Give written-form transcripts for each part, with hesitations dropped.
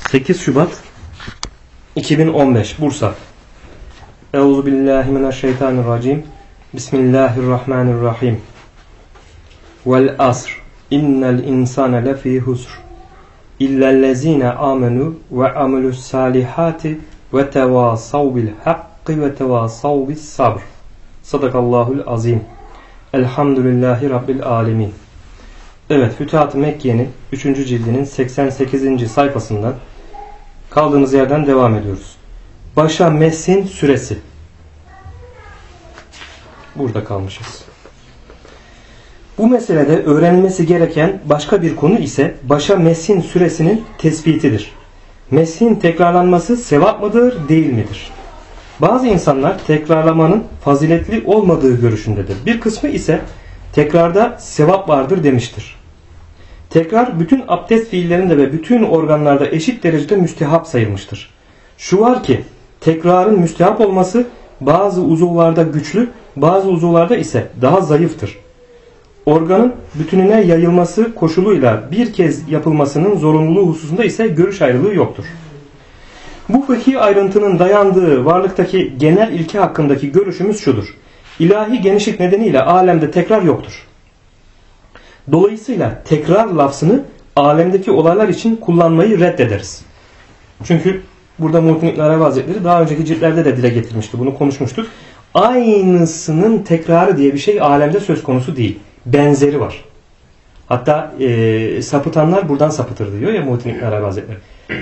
8 Şubat 2015 Bursa. Euzubillahimineşşeytanirracim. Bismillahirrahmanirrahim. Vel asr. İnnel insane lefî husr. İllellezîne âmenû ve amilussâlihâti ve tevâsav bil hakkı ve tevâsav bis sabr. Sadakallahul azim. Elhamdülillahi Rabbil alemin. Evet, Fütuhat-ı Mekke'nin 3. cildinin 88. sayfasından kaldığımız yerden devam ediyoruz. Başa mesin süresi. Burada kalmışız. Bu meselede öğrenilmesi gereken başka bir konu ise başa mesin süresinin tespitidir. Mesin tekrarlanması sevap mıdır, değil midir? Bazı insanlar tekrarlamanın faziletli olmadığı görüşündedir. Bir kısmı ise tekrarda sevap vardır demiştir. Tekrar bütün abdest fiillerinde ve bütün organlarda eşit derecede müstehap sayılmıştır. Şu var ki tekrarın müstehap olması bazı uzuvlarda güçlü, bazı uzuvlarda ise daha zayıftır. Organın bütününe yayılması koşuluyla bir kez yapılmasının zorunluluğu hususunda ise görüş ayrılığı yoktur. Bu fıkhi ayrıntının dayandığı varlıktaki genel ilke hakkındaki görüşümüz şudur. İlahi genişlik nedeniyle alemde tekrar yoktur. Dolayısıyla tekrar lafzını alemdeki olaylar için kullanmayı reddederiz. Çünkü burada Muhittin İbn Arabi Hazretleri daha önceki ciltlerde de dile getirmişti. Bunu konuşmuştuk. Aynısının tekrarı diye bir şey alemde söz konusu değil. Benzeri var. Hatta sapıtanlar buradan sapıtır diyor ya Muhittin İbn Arabi Hazretleri.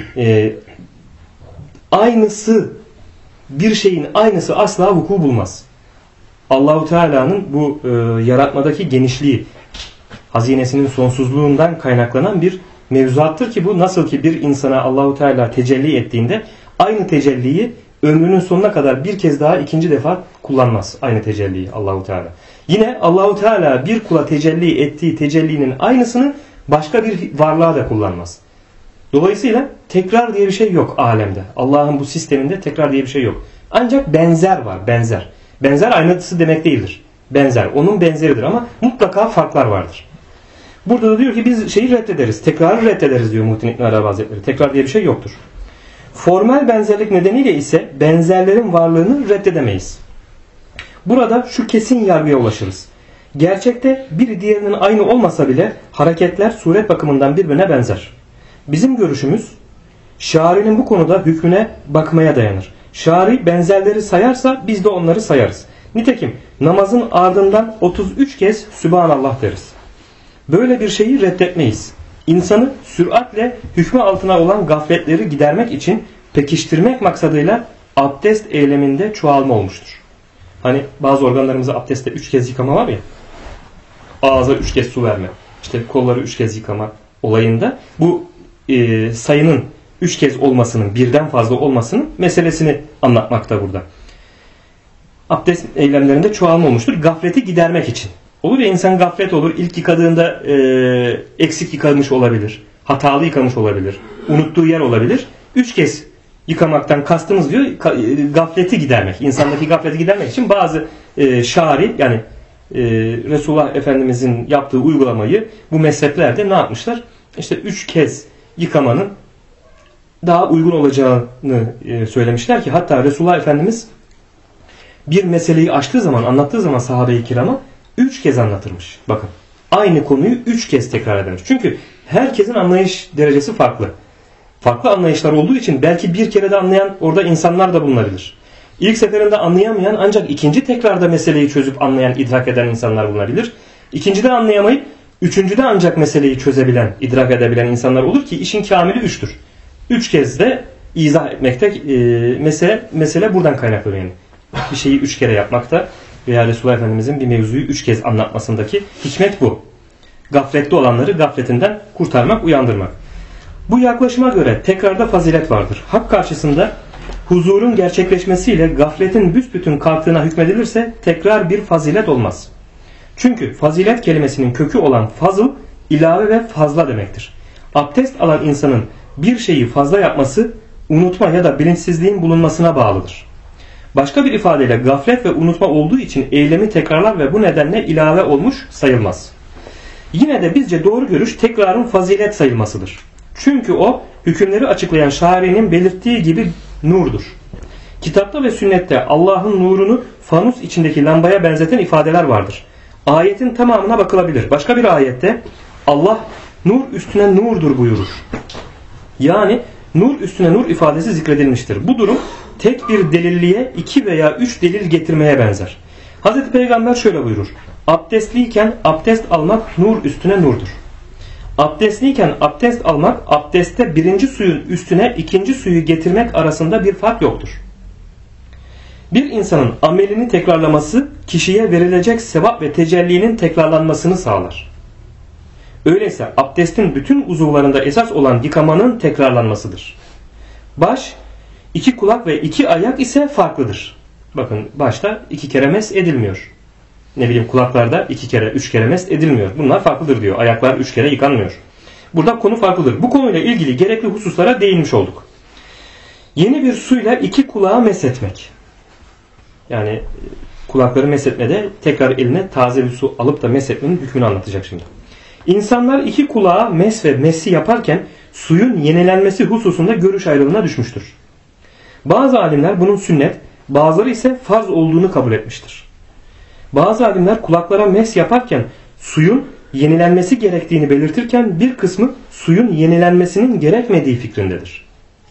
Aynısı, bir şeyin aynısı asla vuku bulmaz. Allahu Teala'nın bu yaratmadaki genişliği, hazinesinin sonsuzluğundan kaynaklanan bir mevzuattır ki bu nasıl ki bir insana Allahu Teala tecelli ettiğinde aynı tecelliyi ömrünün sonuna kadar bir kez daha ikinci defa kullanmaz aynı tecelliyi Allahu Teala. Yine Allahu Teala bir kula tecelli ettiği tecellinin aynısını başka bir varlığa da kullanmaz. Dolayısıyla tekrar diye bir şey yok alemde. Allah'ın bu sisteminde tekrar diye bir şey yok. Ancak benzer var, benzer. Benzer aynısı demek değildir. Benzer, onun benzeridir ama mutlaka farklar vardır. Burada da diyor ki biz şeyi reddederiz, tekrarı reddederiz diyor Muhittin İbn Arabi Hazretleri. Tekrar diye bir şey yoktur. Formel benzerlik nedeniyle ise benzerlerin varlığını reddedemeyiz. Burada şu kesin yargıya ulaşırız. Gerçekte biri diğerinin aynı olmasa bile hareketler suret bakımından birbirine benzer. Bizim görüşümüz şari'nin bu konuda hükmüne bakmaya dayanır. Şari benzerleri sayarsa biz de onları sayarız. Nitekim namazın ardından 33 kez Sübhanallah deriz. Böyle bir şeyi reddetmeyiz. İnsanı süratle hükmü altına olan gafletleri gidermek için pekiştirmek maksadıyla abdest eyleminde çoğalma olmuştur. Hani bazı organlarımızı abdestte 3 kez yıkama var ya, ağza 3 kez su verme, işte kolları 3 kez yıkama olayında bu sayının 3 kez olmasının, birden fazla olmasının meselesini anlatmakta burada. Abdest eylemlerinde çoğalma olmuştur. Gafleti gidermek için. Olur ya, insan gaflet olur. İlk yıkadığında eksik yıkamış olabilir. Hatalı yıkamış olabilir. Unuttuğu yer olabilir. 3 kez yıkamaktan kastımız diyor gafleti gidermek. İnsandaki gafleti gidermek için bazı şari yani Resulullah Efendimizin yaptığı uygulamayı bu mezheplerde ne yapmışlar? İşte 3 kez yıkamanın daha uygun olacağını söylemişler ki hatta Resulullah Efendimiz bir meseleyi açtığı zaman, anlattığı zaman sahabe-i kirama 3 kez anlatırmış. Bakın. Aynı konuyu 3 kez tekrar edermiş. Çünkü herkesin anlayış derecesi farklı. Farklı anlayışlar olduğu için belki bir kere de anlayan orada insanlar da bulunabilir. İlk seferinde anlayamayan ancak ikinci tekrarda meseleyi çözüp anlayan, idrak eden insanlar bulunabilir. İkincide anlayamayıp üçüncüde ancak meseleyi çözebilen, idrak edebilen insanlar olur ki işin kamili 3'tür. 3 kez de izah etmekte mesele buradan kaynaklanıyor yani. Bir şeyi 3 kere yapmakta veya Resulullah Efendimizin bir mevzuyu 3 kez anlatmasındaki hikmet bu. Gafletli olanları gafletinden kurtarmak, uyandırmak. Bu yaklaşıma göre tekrarda fazilet vardır. Hak karşısında huzurun gerçekleşmesiyle gafletin büsbütün kalktığına hükmedilirse tekrar bir fazilet olmaz. Çünkü fazilet kelimesinin kökü olan fazıl, ilave ve fazla demektir. Abdest alan insanın bir şeyi fazla yapması unutma ya da bilinçsizliğin bulunmasına bağlıdır. Başka bir ifadeyle gaflet ve unutma olduğu için eylemi tekrarlar ve bu nedenle ilave olmuş sayılmaz. Yine de bizce doğru görüş tekrarın fazilet sayılmasıdır. Çünkü o hükümleri açıklayan şairinin belirttiği gibi nurdur. Kitapta ve sünnette Allah'ın nurunu fanus içindeki lambaya benzeten ifadeler vardır. Ayetin tamamına bakılabilir. Başka bir ayette Allah nur üstüne nurdur buyurur. Yani nur üstüne nur ifadesi zikredilmiştir. Bu durum tek bir delilliğe 2 veya 3 delil getirmeye benzer. Hz. Peygamber şöyle buyurur. Abdestliyken abdest almak nur üstüne nurdur. Abdestliyken abdest almak, abdestte birinci suyun üstüne ikinci suyu getirmek arasında bir fark yoktur. Bir insanın amelini tekrarlaması kişiye verilecek sevap ve tecellinin tekrarlanmasını sağlar. Öyleyse abdestin bütün uzuvlarında esas olan yıkamanın tekrarlanmasıdır. Baş, 2 kulak ve 2 ayak ise farklıdır. Bakın başta 2 kere mes edilmiyor. Ne bileyim kulaklarda 2 kere 3 kere mes edilmiyor. Bunlar farklıdır diyor. Ayaklar 3 kere yıkanmıyor. Burada konu farklıdır. Bu konuyla ilgili gerekli hususlara değinmiş olduk. Yeni bir suyla 2 kulağı meshetmek. Yani kulakları meshetmede tekrar eline taze bir su alıp da meshetmenin hükmünü anlatacak şimdi. İnsanlar 2 kulağa mes ve mesi yaparken suyun yenilenmesi hususunda görüş ayrılığına düşmüştür. Bazı alimler bunun sünnet, bazıları ise farz olduğunu kabul etmiştir. Bazı alimler kulaklara mes yaparken suyun yenilenmesi gerektiğini belirtirken bir kısmı suyun yenilenmesinin gerekmediği fikrindedir.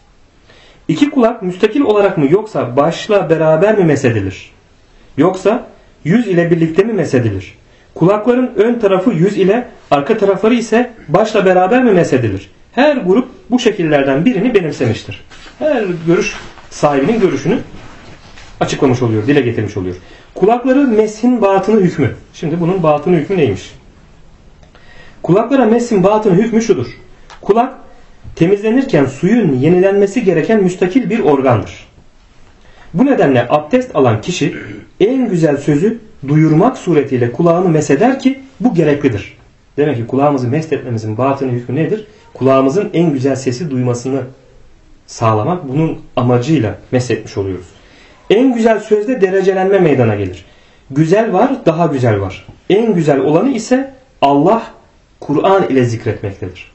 2 kulak müstakil olarak mı yoksa başla beraber mi mesedilir? Yoksa yüz ile birlikte mi mesedilir? Kulakların ön tarafı yüz ile arka tarafları ise başla beraber mi mesedilir? Her grup bu şekillerden birini benimsemiştir. Her görüş sahibinin görüşünü açıklamış oluyor, dile getirmiş oluyor. Kulakları meshin batını hükmü. Şimdi bunun batını hükmü neymiş? Kulaklara meshin batını hükmü şudur. Kulak temizlenirken suyun yenilenmesi gereken müstakil bir organdır. Bu nedenle abdest alan kişi en güzel sözü duyurmak suretiyle kulağını mesheder ki bu gereklidir. Demek ki kulağımızı meshetmemizin batını hükmü nedir? Kulağımızın en güzel sesi duymasını sağlamak, bunun amacıyla meshetmiş oluyoruz. En güzel sözde derecelenme meydana gelir. Güzel var, daha güzel var. En güzel olanı ise Allah, Kur'an ile zikretmektedir.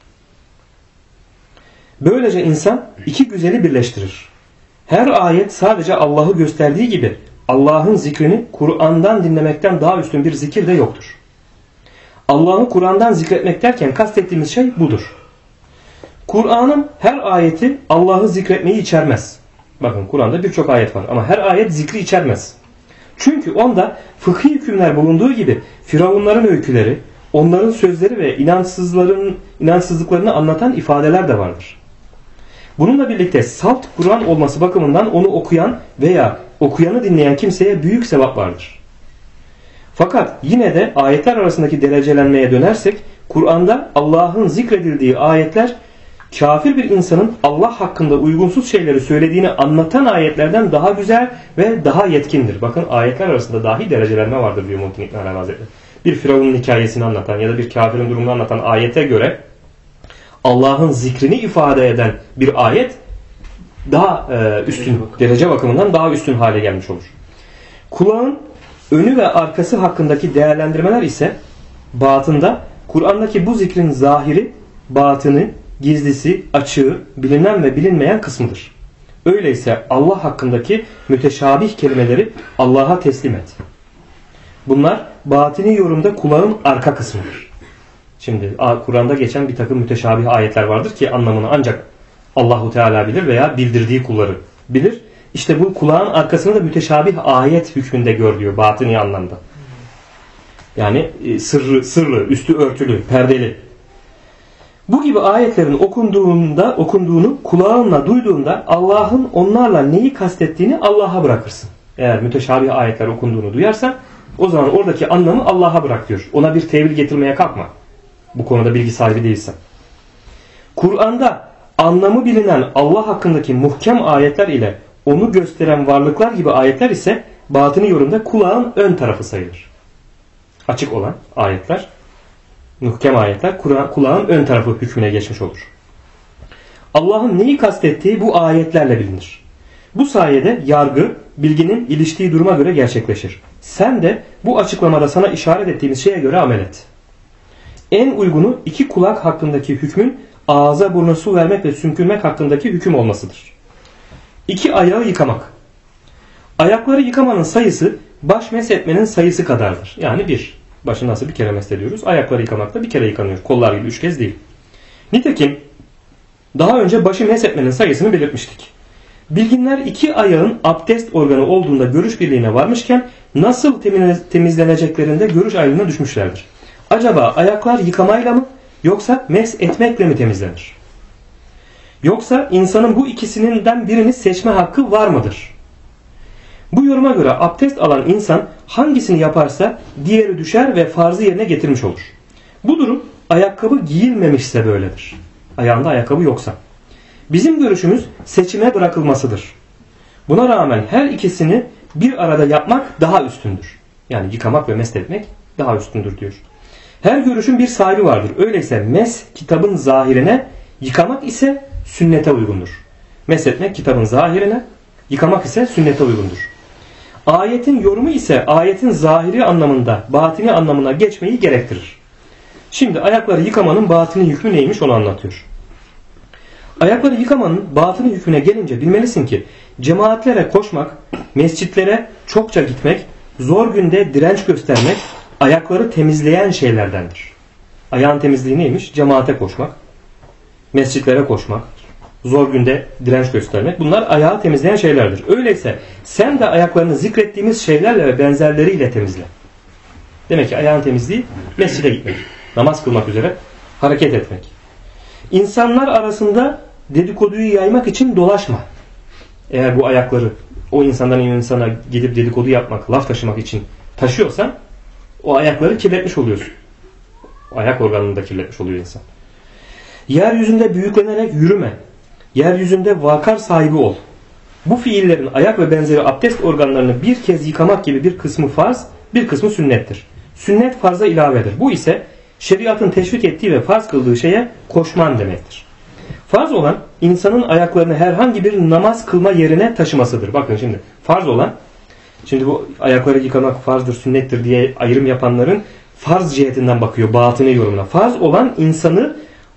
Böylece insan 2 güzeli birleştirir. Her ayet sadece Allah'ı gösterdiği gibi Allah'ın zikrini Kur'an'dan dinlemekten daha üstün bir zikir de yoktur. Allah'ı Kur'an'dan zikretmek derken kastettiğimiz şey budur. Kur'an'ın her ayeti Allah'ı zikretmeyi içermez. Bakın Kur'an'da birçok ayet var ama her ayet zikri içermez. Çünkü onda fıkhi hükümler bulunduğu gibi Firavunların öyküleri, onların sözleri ve inançsızlıklarını anlatan ifadeler de vardır. Bununla birlikte salt Kur'an olması bakımından onu okuyan veya okuyanı dinleyen kimseye büyük sevap vardır. Fakat yine de ayetler arasındaki derecelenmeye dönersek Kur'an'da Allah'ın zikredildiği ayetler kafir bir insanın Allah hakkında uygunsuz şeyleri söylediğini anlatan ayetlerden daha güzel ve daha yetkindir. Bakın ayetler arasında dahi derecelenme vardır diyor Muhittin İbn Arabi Hazretleri. Bir Firavun'un hikayesini anlatan ya da bir kafirin durumunu anlatan ayete göre Allah'ın zikrini ifade eden bir ayet daha üstün, derece bakımından daha üstün hale gelmiş olur. Kulağın önü ve arkası hakkındaki değerlendirmeler ise batında Kur'an'daki bu zikrin zahiri, batını, gizlisi, açığı, bilinen ve bilinmeyen kısmıdır. Öyleyse Allah hakkındaki müteşabih kelimeleri Allah'a teslim et. Bunlar batini yorumda kulağın arka kısmıdır. Şimdi Kur'an'da geçen bir takım müteşabih ayetler vardır ki anlamını ancak Allahu Teala bilir veya bildirdiği kulları bilir. İşte bu kulağın arkasını da müteşabih ayet hükmünde gör diyor batini anlamda. Yani sırlı, üstü örtülü, perdeli. Bu gibi ayetlerin okunduğunu kulağınla duyduğunda Allah'ın onlarla neyi kastettiğini Allah'a bırakırsın. Eğer müteşabih ayetler okunduğunu duyarsan o zaman oradaki anlamı Allah'a bırak diyor. Ona bir tevil getirmeye kalkma. Bu konuda bilgi sahibi değilsen. Kur'an'da anlamı bilinen Allah hakkındaki muhkem ayetler ile onu gösteren varlıklar gibi ayetler ise batını yorumda kulağın ön tarafı sayılır. Açık olan ayetler, muhkem ayetler kulağın ön tarafı hükmüne geçmiş olur. Allah'ın neyi kastettiği bu ayetlerle bilinir. Bu sayede yargı, bilginin iliştiği duruma göre gerçekleşir. Sen de bu açıklamada sana işaret ettiğimiz şeye göre amel et. En uygunu 2 kulak hakkındaki hükmün ağza buruna su vermek ve sümkürmek hakkındaki hüküm olmasıdır. 2 ayağı yıkamak. Ayakları yıkamanın sayısı baş meshetmenin sayısı kadardır. Yani 1. Başı nasıl bir kere meslediyoruz? Ayakları yıkamakta bir kere yıkanıyor. Kollar gibi 3 kez değil. Nitekim daha önce başı meshetmenin sayısını belirtmiştik. Bilginler 2 ayağın abdest organı olduğunda görüş birliğine varmışken nasıl temizleneceklerinde görüş ayrılığına düşmüşlerdir. Acaba ayaklar yıkamayla mı yoksa mesh etmekle mi temizlenir? Yoksa insanın bu ikisinden birini seçme hakkı var mıdır? Bu yoruma göre abdest alan insan hangisini yaparsa diğeri düşer ve farzı yerine getirmiş olur. Bu durum ayakkabı giyilmemişse böyledir. Ayağında ayakkabı yoksa. Bizim görüşümüz seçime bırakılmasıdır. Buna rağmen her ikisini bir arada yapmak daha üstündür. Yani yıkamak ve mesh etmek daha üstündür diyor. Her görüşün bir sahibi vardır. Öyleyse mesh kitabın zahirine, yıkamak ise sünnete uygundur. Mesh etmek kitabın zahirine, yıkamak ise sünnete uygundur. Ayetin yorumu ise ayetin zahiri anlamında, batini anlamına geçmeyi gerektirir. Şimdi ayakları yıkamanın batini hükmü neymiş onu anlatıyor. Ayakları yıkamanın batini hükmüne gelince bilmelisin ki cemaatlere koşmak, mescitlere çokça gitmek, zor günde direnç göstermek ayakları temizleyen şeylerdendir. Ayağın temizliği neymiş? Cemaate koşmak, mescitlere koşmak, zor günde direnç göstermek. Bunlar ayağı temizleyen şeylerdir. Öyleyse sen de ayaklarını zikrettiğimiz şeylerle ve benzerleriyle temizle. Demek ki ayağın temizliği mescide gitmek, namaz kılmak üzere hareket etmek. İnsanlar arasında dedikoduyu yaymak için dolaşma. Eğer bu ayakları o insandan insana gidip dedikodu yapmak, laf taşımak için taşıyorsan o ayakları kirletmiş oluyorsun. O ayak organını da kirletmiş oluyor insan. Yeryüzünde büyüklenerek yürüme. Yeryüzünde vakar sahibi ol. Bu fiillerin ayak ve benzeri abdest organlarını bir kez yıkamak gibi bir kısmı farz, bir kısmı sünnettir. Sünnet farza ilavedir. Bu ise şeriatın teşvik ettiği ve farz kıldığı şeye koşman demektir. Farz olan insanın ayaklarını herhangi bir namaz kılma yerine taşımasıdır. Bakın şimdi farz olan, şimdi bu ayakları yıkamak farzdır, sünnettir diye ayrım yapanların farz cihetinden bakıyor batini yorumuna. Farz olan insanın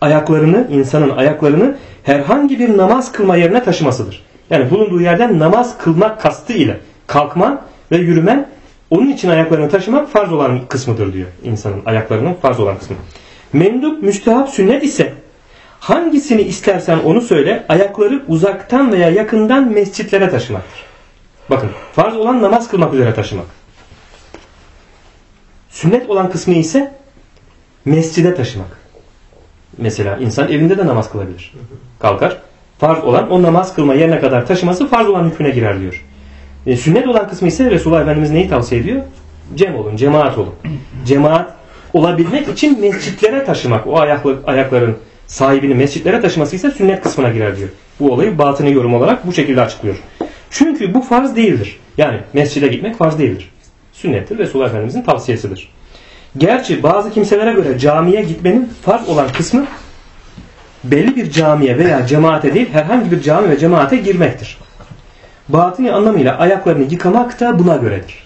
ayaklarını herhangi bir namaz kılma yerine taşımasıdır. Yani bulunduğu yerden namaz kılmak kastı ile kalkman ve yürümen, onun için ayaklarını taşımak farz olan kısmıdır diyor insanın ayaklarının farz olan kısmı. Mendup, müstehap, sünnet ise hangisini istersen onu söyle, ayakları uzaktan veya yakından mescitlere taşımaktır. Bakın farz olan namaz kılmak üzere taşımak. Sünnet olan kısmı ise mescide taşımak. Mesela insan evinde de namaz kılabilir. Kalkar. Farz olan o namaz kılma yerine kadar taşıması farz olan hükmüne girer diyor. Sünnet olan kısmı ise Resulullah Efendimiz neyi tavsiye ediyor? Cem olun, cemaat olun. Cemaat olabilmek için mescitlere taşımak. O ayakların sahibini mescitlere taşıması ise sünnet kısmına girer diyor. Bu olayı batını yorum olarak bu şekilde açıklıyor. Çünkü bu farz değildir. Yani mescide gitmek farz değildir. Sünnettir. Resulullah Efendimizin tavsiyesidir. Gerçi bazı kimselere göre camiye gitmenin farz olan kısmı belli bir camiye veya cemaate değil herhangi bir cami ve cemaate girmektir. Batini anlamıyla ayaklarını yıkamak da buna göredir.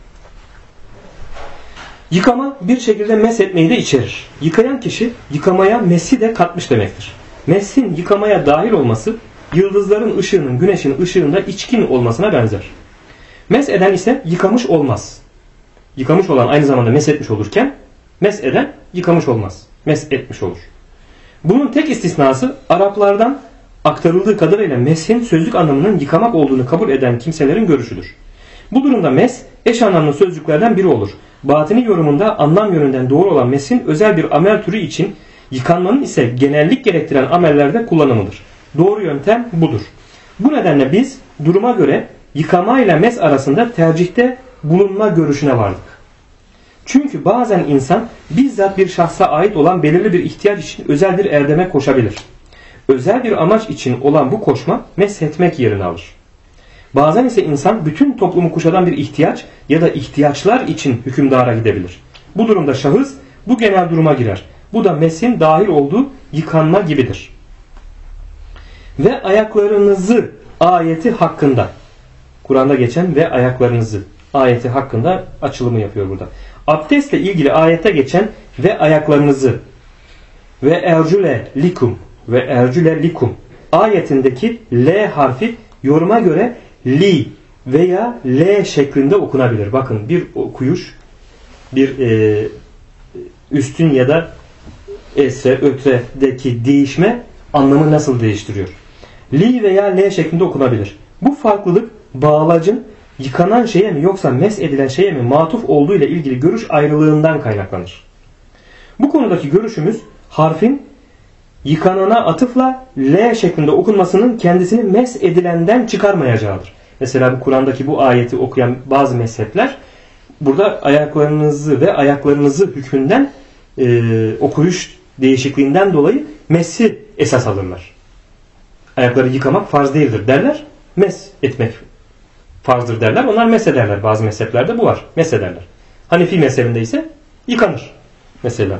Yıkama bir şekilde mesh etmeyi de içerir. Yıkayan kişi yıkamaya meshi de katmış demektir. Meshin yıkamaya dahil olması yıldızların ışığının güneşin ışığında içkin olmasına benzer. Mesh eden ise yıkamış olmaz. Yıkamış olan aynı zamanda mesh etmiş olurken mesh eden yıkamış olmaz. Mesh etmiş olur. Bunun tek istisnası Araplardan aktarıldığı kadarıyla meshin sözlük anlamının yıkamak olduğunu kabul eden kimselerin görüşüdür. Bu durumda mesh eş anlamlı sözcüklerden biri olur. Batini yorumunda anlam yönünden doğru olan meshin özel bir amel türü için, yıkanmanın ise genellik gerektiren amellerde kullanımıdır. Doğru yöntem budur. Bu nedenle biz duruma göre yıkama ile mesh arasında tercihte bulunma görüşüne vardık. Çünkü bazen insan bizzat bir şahsa ait olan belirli bir ihtiyaç için özel bir erdeme koşabilir. Özel bir amaç için olan bu koşma meshetmek yerini alır. Bazen ise insan bütün toplumu kuşatan bir ihtiyaç ya da ihtiyaçlar için hükümdara gidebilir. Bu durumda şahıs bu genel duruma girer. Bu da meshin dahil olduğu yıkanma gibidir. Ve ayaklarınızı ayeti hakkında, Kur'an'da geçen ve ayaklarınızı ayeti hakkında açılımı yapıyor burada. Abdestle ilgili ayette geçen ve ayaklarınızı ve ercule likum ve ercüle likum ayetindeki L harfi yoruma göre li veya L şeklinde okunabilir. Bakın bir okuyuş bir üstün ya da esre, ötredeki değişme anlamı nasıl değiştiriyor? Li veya L şeklinde okunabilir. Bu farklılık bağlacın yıkanan şeye mi yoksa mes edilen şeye mi matuf olduğu ile ilgili görüş ayrılığından kaynaklanır. Bu konudaki görüşümüz harfin yıkanana atıfla L şeklinde okunmasının kendisini mes edilenden çıkarmayacağıdır. Mesela bu Kur'an'daki bu ayeti okuyan bazı mezhepler burada ayaklarınızı ve ayaklarınızı hükmünden okuyuş değişikliğinden dolayı mesi esas alırlar. Ayakları yıkamak farz değildir derler. Mes etmek farzdır derler. Onlar mes ederler. Bazı mezheplerde bu var. Mes ederler. Hanefi mezhebinde ise yıkanır. Mesela.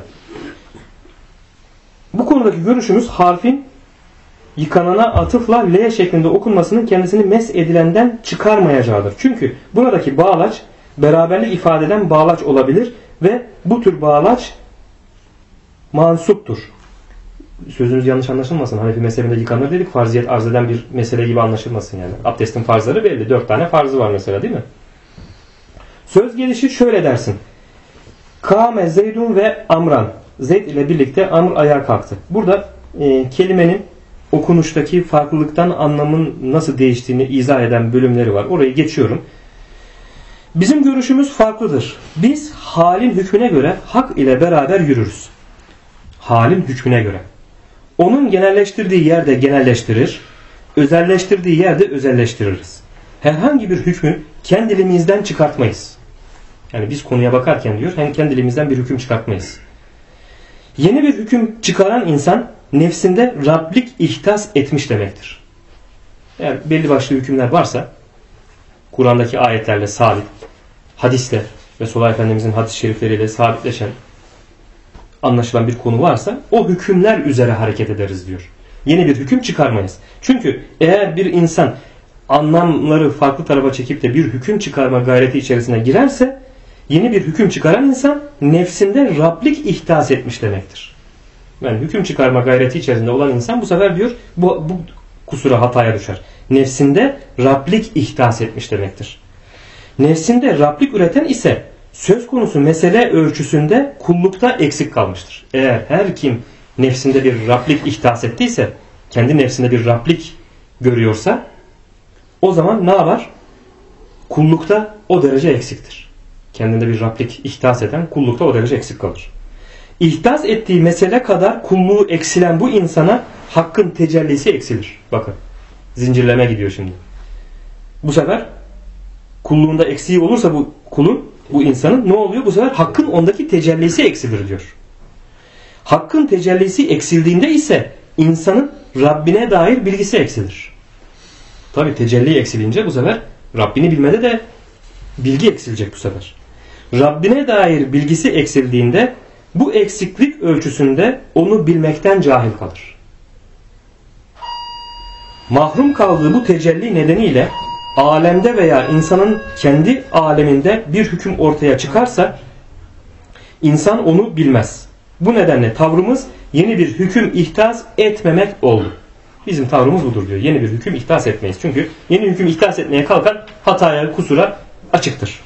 Bu konudaki görüşümüz harfin yıkanana atıfla L şeklinde okunmasının kendisini mes edilenden çıkarmayacağıdır. Çünkü buradaki bağlaç beraberlik ifade eden bağlaç olabilir ve bu tür bağlaç mansuptur. Sözünüz yanlış anlaşılmasın. Hanefi mezhebinde yıkanır dedik. Farziyet arz eden bir mesele gibi anlaşılmasın yani. Abdestin farzları belli. 4 tane farzı var mesela değil mi? Söz gelişi şöyle dersin. Kâme Zeydun ve Amran. Zeyd ile birlikte Amr ayağa kalktı. Burada kelimenin okunuştaki farklılıktan anlamın nasıl değiştiğini izah eden bölümleri var. Orayı geçiyorum. Bizim görüşümüz farklıdır. Biz halin hükmüne göre hak ile beraber yürürüz. Halin hükmüne göre. Onun genelleştirdiği yerde genelleştirir, özelleştirdiği yerde özelleştiririz. Herhangi bir hükmü kendiliğimizden çıkartmayız. Yani biz konuya bakarken diyor, hem kendiliğimizden bir hüküm çıkartmayız. Yeni bir hüküm çıkaran insan nefsinde Rablik ihtas etmiş demektir. Eğer belli başlı hükümler varsa, Kur'an'daki ayetlerle sabit, hadisle Resulullah Efendimizin hadis-i şerifleriyle sabitleşen, anlaşılan bir konu varsa o hükümler üzere hareket ederiz diyor. Yeni bir hüküm çıkarmayız. Çünkü eğer bir insan anlamları farklı tarafa çekip de bir hüküm çıkarma gayreti içerisine girerse yeni bir hüküm çıkaran insan nefsinde Rablik ihtas etmiş demektir. Yani hüküm çıkarma gayreti içerisinde olan insan bu sefer diyor bu kusura hataya düşer. Nefsinde Rablik ihtas etmiş demektir. Nefsinde Rablik üreten ise söz konusu mesele ölçüsünde kullukta eksik kalmıştır. Eğer her kim nefsinde bir Rablik ihtas ettiyse, kendi nefsinde bir Rablik görüyorsa o zaman ne yapar? Kullukta o derece eksiktir. Kendinde bir Rablik ihtas eden kullukta o derece eksik kalır. İhtas ettiği mesele kadar kulluğu eksilen bu insana hakkın tecellisi eksilir. Bakın zincirleme gidiyor şimdi. Bu sefer kulluğunda eksiği olursa bu kulun, bu insanın ne oluyor? Bu sefer hakkın ondaki tecellisi eksilir diyor. Hakkın tecellisi eksildiğinde ise insanın Rabbine dair bilgisi eksilir. Tabi tecelli eksilince bu sefer Rabbini bilmede de bilgi eksilecek bu sefer. Rabbine dair bilgisi eksildiğinde bu eksiklik ölçüsünde onu bilmekten cahil kalır. Mahrum kaldığı bu tecelli nedeniyle alemde veya insanın kendi aleminde bir hüküm ortaya çıkarsa insan onu bilmez. Bu nedenle tavrımız yeni bir hüküm ihtas etmemek oldu. Bizim tavrımız budur diyor. Yeni bir hüküm ihtas etmeyiz. Çünkü yeni hüküm ihtas etmeye kalkan hataya, kusura açıktır.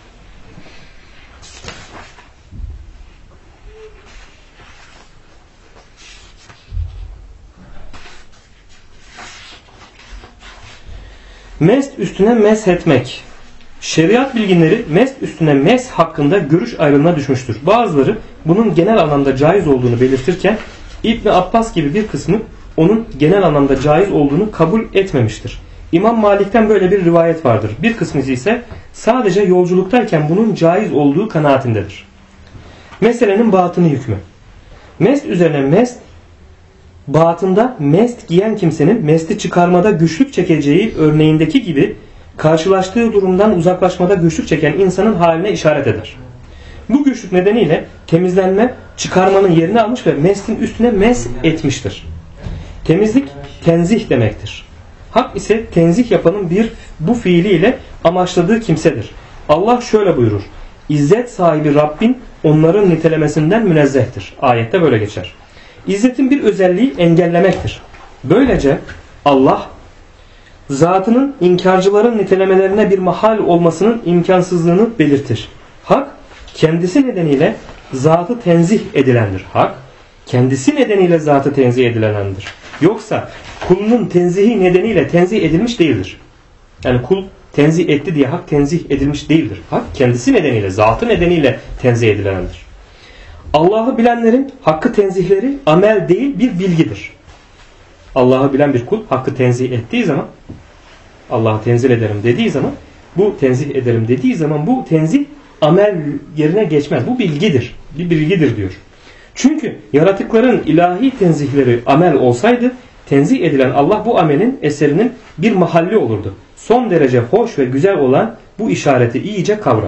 Mest üstüne meshetmek. Şeriat bilginleri mest üstüne mes hakkında görüş ayrılığına düşmüştür. Bazıları bunun genel anlamda caiz olduğunu belirtirken İbn Abbas gibi bir kısmı onun genel anlamda caiz olduğunu kabul etmemiştir. İmam Malik'ten böyle bir rivayet vardır. Bir kısmı ise sadece yolculuktayken bunun caiz olduğu kanaatindedir. Meselenin batını hükmü. Mest üzerine mest, batında mest giyen kimsenin mesti çıkarmada güçlük çekeceği örneğindeki gibi karşılaştığı durumdan uzaklaşmada güçlük çeken insanın haline işaret eder. Bu güçlük nedeniyle temizlenme çıkarmanın yerini almış ve mestin üstüne mes etmiştir. Temizlik tenzih demektir. Hak ise tenzih yapanın bu fiiliyle amaçladığı kimsedir. Allah şöyle buyurur. İzzet sahibi Rabbin onların nitelemesinden münezzehtir. Ayette böyle geçer. İzzetin bir özelliği engellemektir. Böylece Allah zatının inkarcıların nitelemelerine bir mahal olmasının imkansızlığını belirtir. Hak kendisi nedeniyle zatı tenzih edilendir. Hak kendisi nedeniyle zatı tenzih edilenendir. Yoksa kulunun tenzihi nedeniyle tenzih edilmiş değildir. Yani kul tenzih etti diye hak tenzih edilmiş değildir. Hak kendisi nedeniyle, zatı nedeniyle tenzih edilenendir. Allah'ı bilenlerin hakkı tenzihleri amel değil bir bilgidir. Allah'ı bilen bir kul hakkı tenzih ettiği zaman, Allah'ı tenzih ederim dediği zaman, bu tenzih ederim dediği zaman bu tenzih amel yerine geçmez. Bu bilgidir. Bir bilgidir diyor. Çünkü yaratıkların ilahi tenzihleri amel olsaydı tenzih edilen Allah bu amelin eserinin bir mahalli olurdu. Son derece hoş ve güzel olan bu işareti iyice kavra.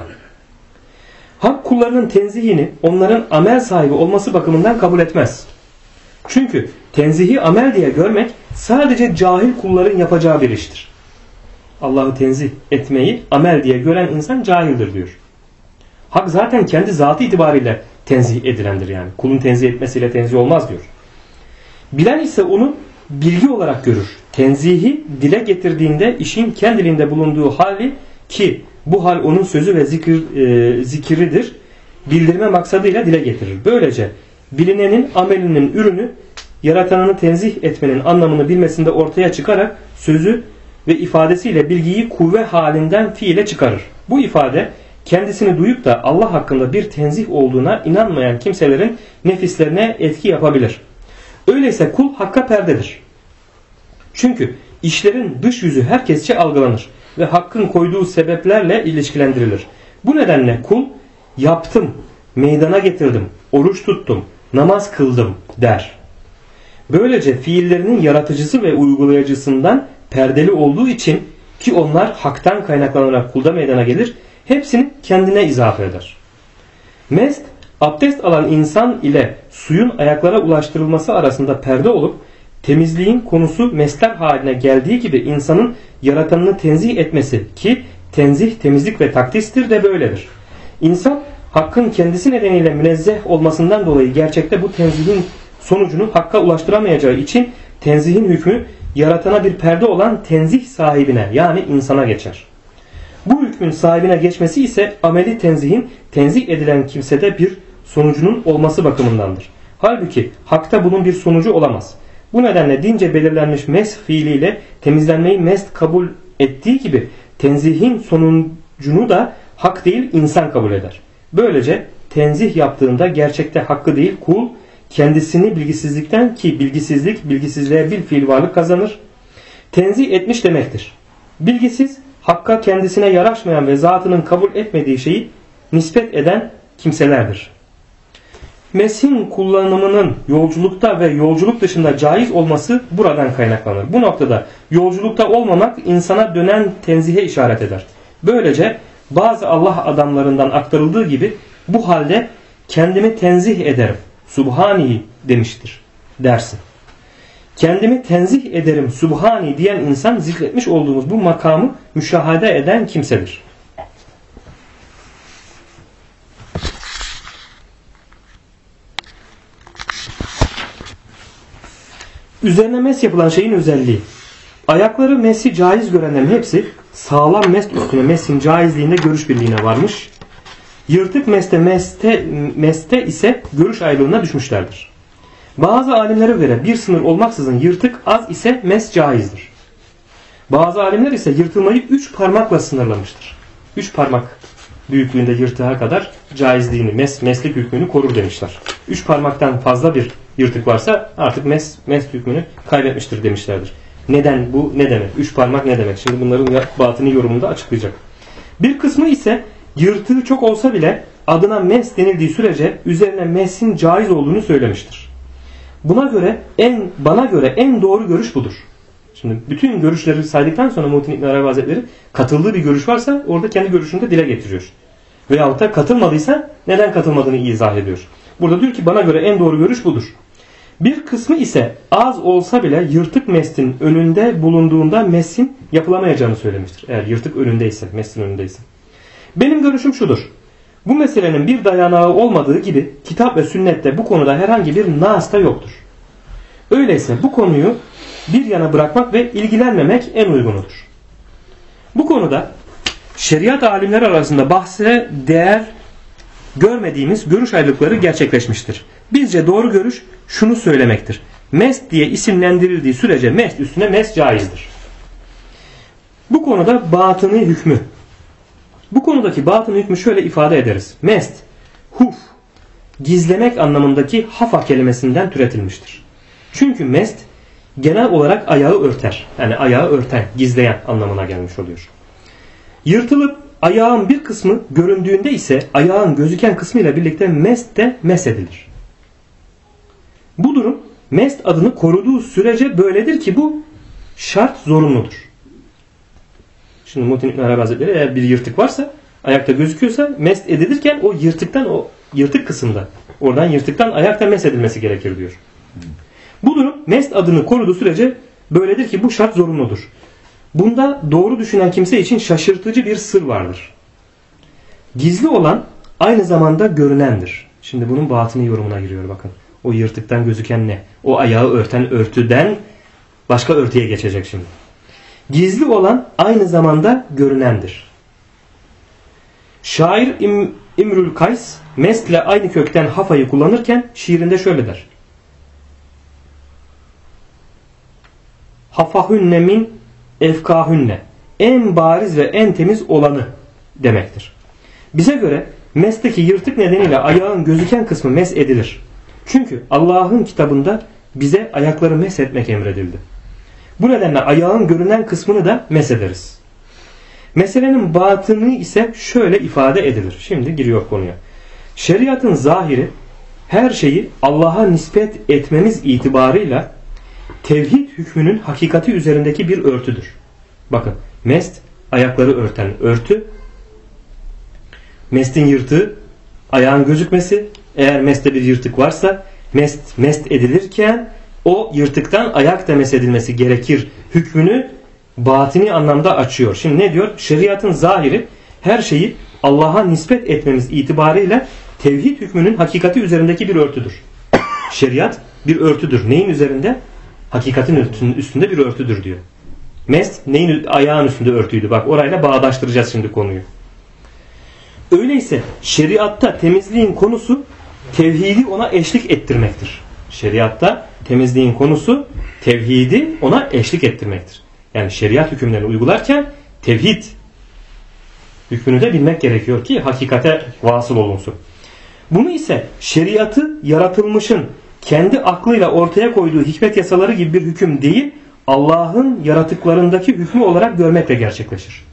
Hak kullarının tenzihini onların amel sahibi olması bakımından kabul etmez. Çünkü tenzihi amel diye görmek sadece cahil kulların yapacağı bir iştir. Allah'ı tenzih etmeyi amel diye gören insan cahildir diyor. Hak zaten kendi zatı itibariyle tenzih edilendir yani. Kulun tenzih etmesiyle tenzih olmaz diyor. Bilen ise onu bilgi olarak görür. Tenzihi dile getirdiğinde işin kendiliğinde bulunduğu hali ki bu hal onun sözü ve zikridir. Bildirme maksadıyla dile getirir. Böylece bilinenin amelinin ürünü yaratanını tenzih etmenin anlamını bilmesinde ortaya çıkarak sözü ve ifadesiyle bilgiyi kuvve halinden fiile çıkarır. Bu ifade kendisini duyup da Allah hakkında bir tenzih olduğuna inanmayan kimselerin nefislerine etki yapabilir. Öyleyse kul hakka perdedir. Çünkü işlerin dış yüzü herkesçe algılanır ve hakkın koyduğu sebeplerle ilişkilendirilir. Bu nedenle kul yaptım, meydana getirdim, oruç tuttum, namaz kıldım der. Böylece fiillerinin yaratıcısı ve uygulayıcısından perdeli olduğu için ki onlar haktan kaynaklanarak kulda meydana gelir, hepsini kendine izafe eder. Mest, abdest alan insan ile suyun ayaklara ulaştırılması arasında perde olup, temizliğin konusu mesler haline geldiği gibi insanın yaratanını tenzih etmesi ki tenzih, temizlik ve takdistir de böyledir. İnsan hakkın kendisi nedeniyle münezzeh olmasından dolayı gerçekte bu tenzihin sonucunu hakka ulaştıramayacağı için tenzihin hükmü yaratana bir perde olan tenzih sahibine yani insana geçer. Bu hükmün sahibine geçmesi ise ameli tenzihin tenzih edilen kimsede bir sonucunun olması bakımındandır. Halbuki hakta bunun bir sonucu olamaz. Bu nedenle dince belirlenmiş mesh fiiliyle temizlenmeyi mest kabul ettiği gibi tenzihin sonucunu da hak değil insan kabul eder. Böylece tenzih yaptığında gerçekte hakkı değil kul kendisini bilgisizlikten ki bilgisizlik bilgisizliğe bir fiil varlık kazanır. Tenzih etmiş demektir. Bilgisiz hakka kendisine yaraşmayan ve zatının kabul etmediği şeyi nispet eden kimselerdir. Meshin kullanımının yolculukta ve yolculuk dışında caiz olması buradan kaynaklanır. Bu noktada yolculukta olmamak insana dönen tenzihe işaret eder. Böylece bazı Allah adamlarından aktarıldığı gibi bu halde kendimi tenzih ederim. Subhani demiştir dersin. Kendimi tenzih ederim Subhani diyen insan zikretmiş olduğumuz bu makamı müşahede eden kimsedir. Üzerine mes yapılan şeyin özelliği. Ayakları mesi caiz görenlerin hepsi sağlam mest üstüne mesin caizliğinde görüş birliğine varmış. Yırtık meste ise görüş ayrılığına düşmüşlerdir. Bazı alimlere göre bir sınır olmaksızın yırtık az ise mes caizdir. Bazı alimler ise yırtılmayı 3 parmakla sınırlamıştır. 3 parmak büyüklüğünde yırtığa kadar caizliğini, meslik hükmünü korur demişler. 3 parmaktan fazla bir yırtık varsa artık mes hükmünü kaybetmiştir demişlerdir. Neden bu? Ne demek? 3 parmak ne demek? Şimdi bunların batini yorumunda açıklayacak. Bir kısmı ise yırtığı çok olsa bile adına mes denildiği sürece üzerine mesin caiz olduğunu söylemiştir. Bana göre en doğru görüş budur. Şimdi bütün görüşleri saydıktan sonra Muhittin İbn Arabi Hazretleri katıldığı bir görüş varsa orada kendi görüşünü de dile getiriyor. Veyahut da katılmadıysa neden katılmadığını izah ediyor. Burada diyor ki bana göre en doğru görüş budur. Bir kısmı ise az olsa bile yırtık mestin önünde bulunduğunda mesin yapılamayacağını söylemiştir. Eğer yırtık önündeyse, mestin önündeyse. Benim görüşüm şudur. Bu meselenin bir dayanağı olmadığı gibi kitap ve sünnette bu konuda herhangi bir nas da yoktur. Öyleyse bu konuyu bir yana bırakmak ve ilgilenmemek en uygunudur. Bu konuda şeriat alimleri arasında bahse değer görmediğimiz görüş ayrılıkları gerçekleşmiştir. Bizce doğru görüş şunu söylemektir: mest diye isimlendirildiği sürece mest üstüne mest caizdir. Bu konuda batını hükmü. Bu konudaki batını hükmü şöyle ifade ederiz. Mest, huf, gizlemek anlamındaki hafa kelimesinden türetilmiştir. Çünkü mest genel olarak ayağı örter. Yani ayağı örten, gizleyen anlamına gelmiş oluyor. Yırtılıp ayağın bir kısmı göründüğünde ise ayağın gözüken kısmı ile birlikte mest de mesedilir. Bu durum mest adını koruduğu sürece böyledir ki bu şart zorunludur. Şimdi Muhittin İbn Arabi Hazretleri eğer bir yırtık varsa, ayakta gözüküyorsa mest edilirken o yırtıktan, o yırtık kısımda, oradan yırtıktan ayakta mest edilmesi gerekir diyor. Bu durum mest adını koruduğu sürece böyledir ki bu şart zorunludur. Bunda doğru düşünen kimse için şaşırtıcı bir sır vardır. Gizli olan aynı zamanda görünendir. Şimdi bunun batını yorumuna giriyor bakın. O yırtıktan gözüken ne? O ayağı örten örtüden başka örtüye geçecek şimdi. Gizli olan aynı zamanda görünendir. Şair İmrül Kays mestle aynı kökten hafayı kullanırken şiirinde şöyle der: hafahünne min efkahünne, en bariz ve en temiz olanı demektir. Bize göre mesteki yırtık nedeniyle ayağın gözüken kısmı mes edilir. Çünkü Allah'ın kitabında bize ayakları mes etmek emredildi. Bu nedenle ayağın görünen kısmını da mes ederiz. Meselenin batını ise şöyle ifade edilir. Şimdi giriyor konuya. Şeriatın zahiri her şeyi Allah'a nispet etmemiz itibarıyla tevhid hükmünün hakikati üzerindeki bir örtüdür. Bakın, mest ayakları örten örtü, mestin yırtığı ayağın gözükmesi. Eğer mestte bir yırtık varsa mest edilirken o yırtıktan ayak da mest edilmesi gerekir hükmünü batini anlamda açıyor. Şimdi ne diyor? Şeriatın zahiri her şeyi Allah'a nispet etmemiz itibarıyla tevhid hükmünün hakikati üzerindeki bir örtüdür. Şeriat bir örtüdür. Neyin üzerinde? Hakikatin üstünde bir örtüdür diyor. Mest neyin? Ayağın üstünde örtüydü. Bak, orayla bağdaştıracağız şimdi konuyu. Öyleyse şeriatta temizliğin konusu tevhidi ona eşlik ettirmektir. Şeriatta temizliğin konusu tevhidi ona eşlik ettirmektir. Yani şeriat hükümlerini uygularken tevhid hükmünü de bilmek gerekiyor ki hakikate vasıl olunsun. Bunu ise şeriatı yaratılmışın kendi aklıyla ortaya koyduğu hikmet yasaları gibi bir hüküm değil, Allah'ın yaratıklarındaki hükmü olarak görmekle gerçekleşir.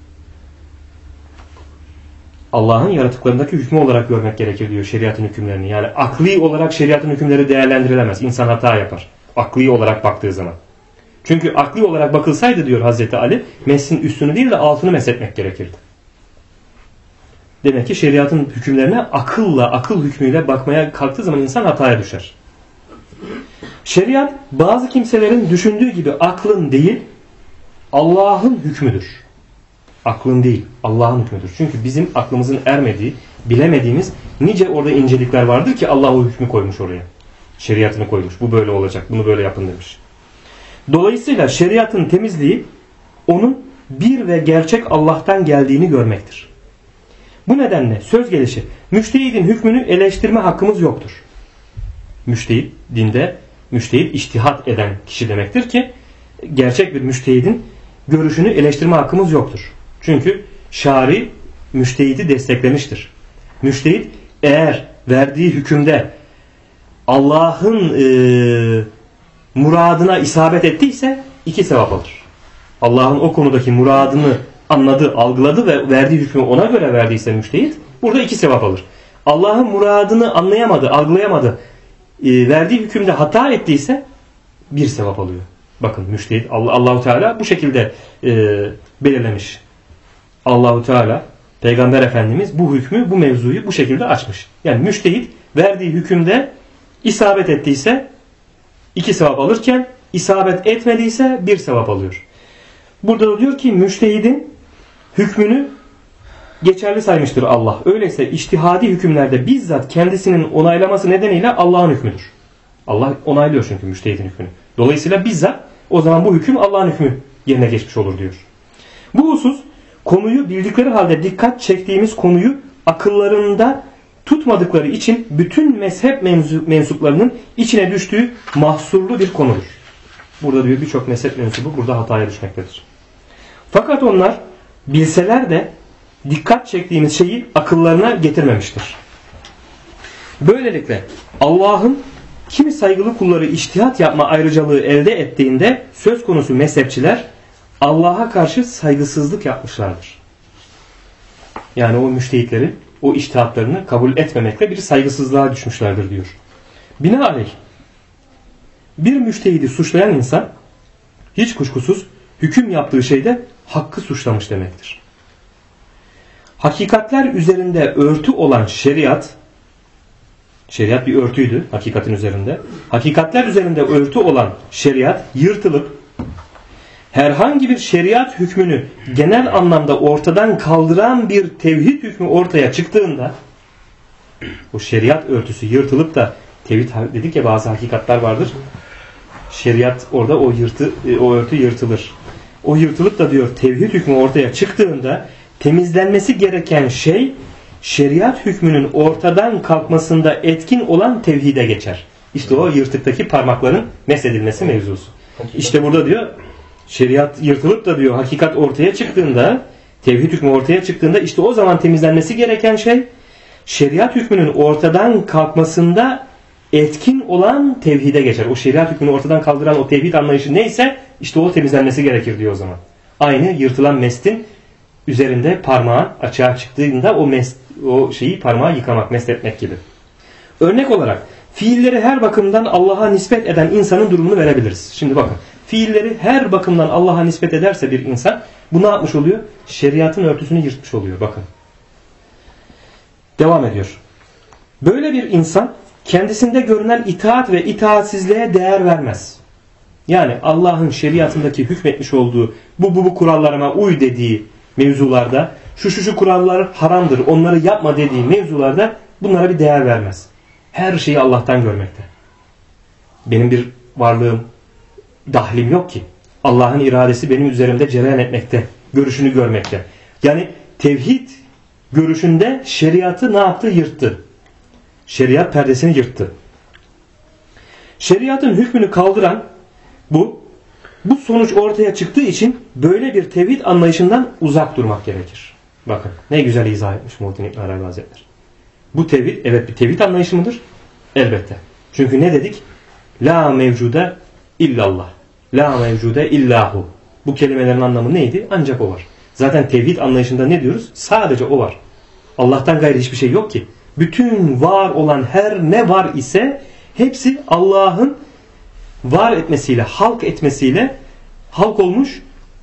Allah'ın yaratıklarındaki hükmü olarak görmek gerekir diyor şeriatın hükümlerini. Yani akli olarak şeriatın hükümleri değerlendirilemez. İnsan hata yapar. Akli olarak baktığı zaman. Çünkü akli olarak bakılsaydı diyor Hazreti Ali, mesin üstünü değil de altını meshetmek gerekirdi. Demek ki şeriatın hükümlerine akılla, akıl hükmüyle bakmaya kalktığı zaman insan hataya düşer. Şeriat bazı kimselerin düşündüğü gibi aklın değil, Allah'ın hükmüdür. Aklın değil, Allah'ın hükmüdür. Çünkü bizim aklımızın ermediği, bilemediğimiz nice orada incelikler vardır ki Allah o hükmü koymuş oraya. Şeriatını koymuş. Bu böyle olacak, bunu böyle yapın demiş. Dolayısıyla şeriatın temizliği onun bir ve gerçek Allah'tan geldiğini görmektir. Bu nedenle söz gelişi müştehidin hükmünü eleştirme hakkımız yoktur. Müştehid, dinde müştehid içtihat eden kişi demektir ki gerçek bir müştehidin görüşünü eleştirme hakkımız yoktur. Çünkü şari müştehidi desteklemiştir. Müştehid eğer verdiği hükümde Allah'ın muradına isabet ettiyse 2 sevap alır. Allah'ın o konudaki muradını anladı, algıladı ve verdiği hükmü ona göre verdiyse müştehid burada 2 sevap alır. Allah'ın muradını anlayamadı, algılayamadı, verdiği hükümde hata ettiyse 1 sevap alıyor. Bakın müştehid Allahu Teala bu şekilde belirlemiş. Allahu Teala, Peygamber Efendimiz bu hükmü, bu mevzuyu bu şekilde açmış. Yani müştehid verdiği hükümde isabet ettiyse 2 sevap alırken isabet etmediyse 1 sevap alıyor. Burada da diyor ki müştehidin hükmünü geçerli saymıştır Allah. Öyleyse içtihadi hükümlerde bizzat kendisinin onaylaması nedeniyle Allah'ın hükmüdür. Allah onaylıyor çünkü müştehidin hükmünü. Dolayısıyla bizzat o zaman bu hüküm Allah'ın hükmü yerine geçmiş olur diyor. Bu husus konuyu bildikleri halde dikkat çektiğimiz konuyu akıllarında tutmadıkları için bütün mezhep mensuplarının içine düştüğü mahsurlu bir konudur. Burada diyor birçok mezhep mensubu burada hataya düşmektedir. Fakat onlar bilseler de dikkat çektiğimiz şeyi akıllarına getirmemiştir. Böylelikle Allah'ın kimi saygılı kulları içtihat yapma ayrıcalığı elde ettiğinde söz konusu mezhepçiler Allah'a karşı saygısızlık yapmışlardır. Yani o müştehitlerin o içtihatlarını kabul etmemekle bir saygısızlığa düşmüşlerdir diyor. Binaenaleyh bir müştehidi suçlayan insan hiç kuşkusuz hüküm yaptığı şeyde hakkı suçlamış demektir. Hakikatler üzerinde örtü olan şeriat bir örtüydü hakikatin üzerinde. Hakikatler üzerinde örtü olan şeriat yırtılıp herhangi bir şeriat hükmünü genel anlamda ortadan kaldıran bir tevhid hükmü ortaya çıktığında bu şeriat örtüsü yırtılıp da tevhid dedik ya bazı hakikatler vardır. Şeriat orada o örtü yırtılır. O yırtılıp da diyor tevhid hükmü ortaya çıktığında temizlenmesi gereken şey şeriat hükmünün ortadan kalkmasında etkin olan tevhide geçer. İşte o yırtıktaki parmakların mesedilmesi mevzusu. İşte burada diyor şeriat yırtılıp da diyor hakikat ortaya çıktığında, tevhid hükmü ortaya çıktığında işte o zaman temizlenmesi gereken şey şeriat hükmünün ortadan kalkmasında etkin olan tevhide geçer. O şeriat hükmünü ortadan kaldıran o tevhid anlayışı neyse işte o temizlenmesi gerekir diyor o zaman. Aynı yırtılan mestin üzerinde parmağın açığa çıktığında o şeyi parmağı yıkamak, mesletmek gibi. Örnek olarak fiilleri her bakımdan Allah'a nispet eden insanın durumunu verebiliriz. Şimdi bakın. Fiilleri her bakımdan Allah'a nispet ederse bir insan bu ne yapmış oluyor? Şeriatın örtüsünü yırtmış oluyor. Bakın. Devam ediyor. Böyle bir insan kendisinde görünen itaat ve itaatsizliğe değer vermez. Yani Allah'ın şeriatındaki hükmetmiş olduğu bu kurallarıma uy dediği mevzularda şu kurallar haramdır onları yapma dediği mevzularda bunlara bir değer vermez. Her şeyi Allah'tan görmekte. Benim bir varlığım, dahlim yok ki. Allah'ın iradesi benim üzerimde cereyan etmekte. Görüşünü görmekte. Yani tevhid görüşünde şeriatı ne yaptı? Yırttı. Şeriat perdesini yırttı. Şeriatın hükmünü kaldıran bu sonuç ortaya çıktığı için böyle bir tevhid anlayışından uzak durmak gerekir. Bakın ne güzel izah etmiş Muhittin İbn Arabi Hazretleri. Bu tevhid evet bir tevhid anlayışı mıdır? Elbette. Çünkü ne dedik? La mevcude illallah. La mevcude illahu. Bu kelimelerin anlamı neydi? Ancak o var. Zaten tevhid anlayışında ne diyoruz? Sadece o var. Allah'tan gayrı hiçbir şey yok ki. Bütün var olan her ne var ise hepsi Allah'ın var etmesiyle, halk etmesiyle halk olmuş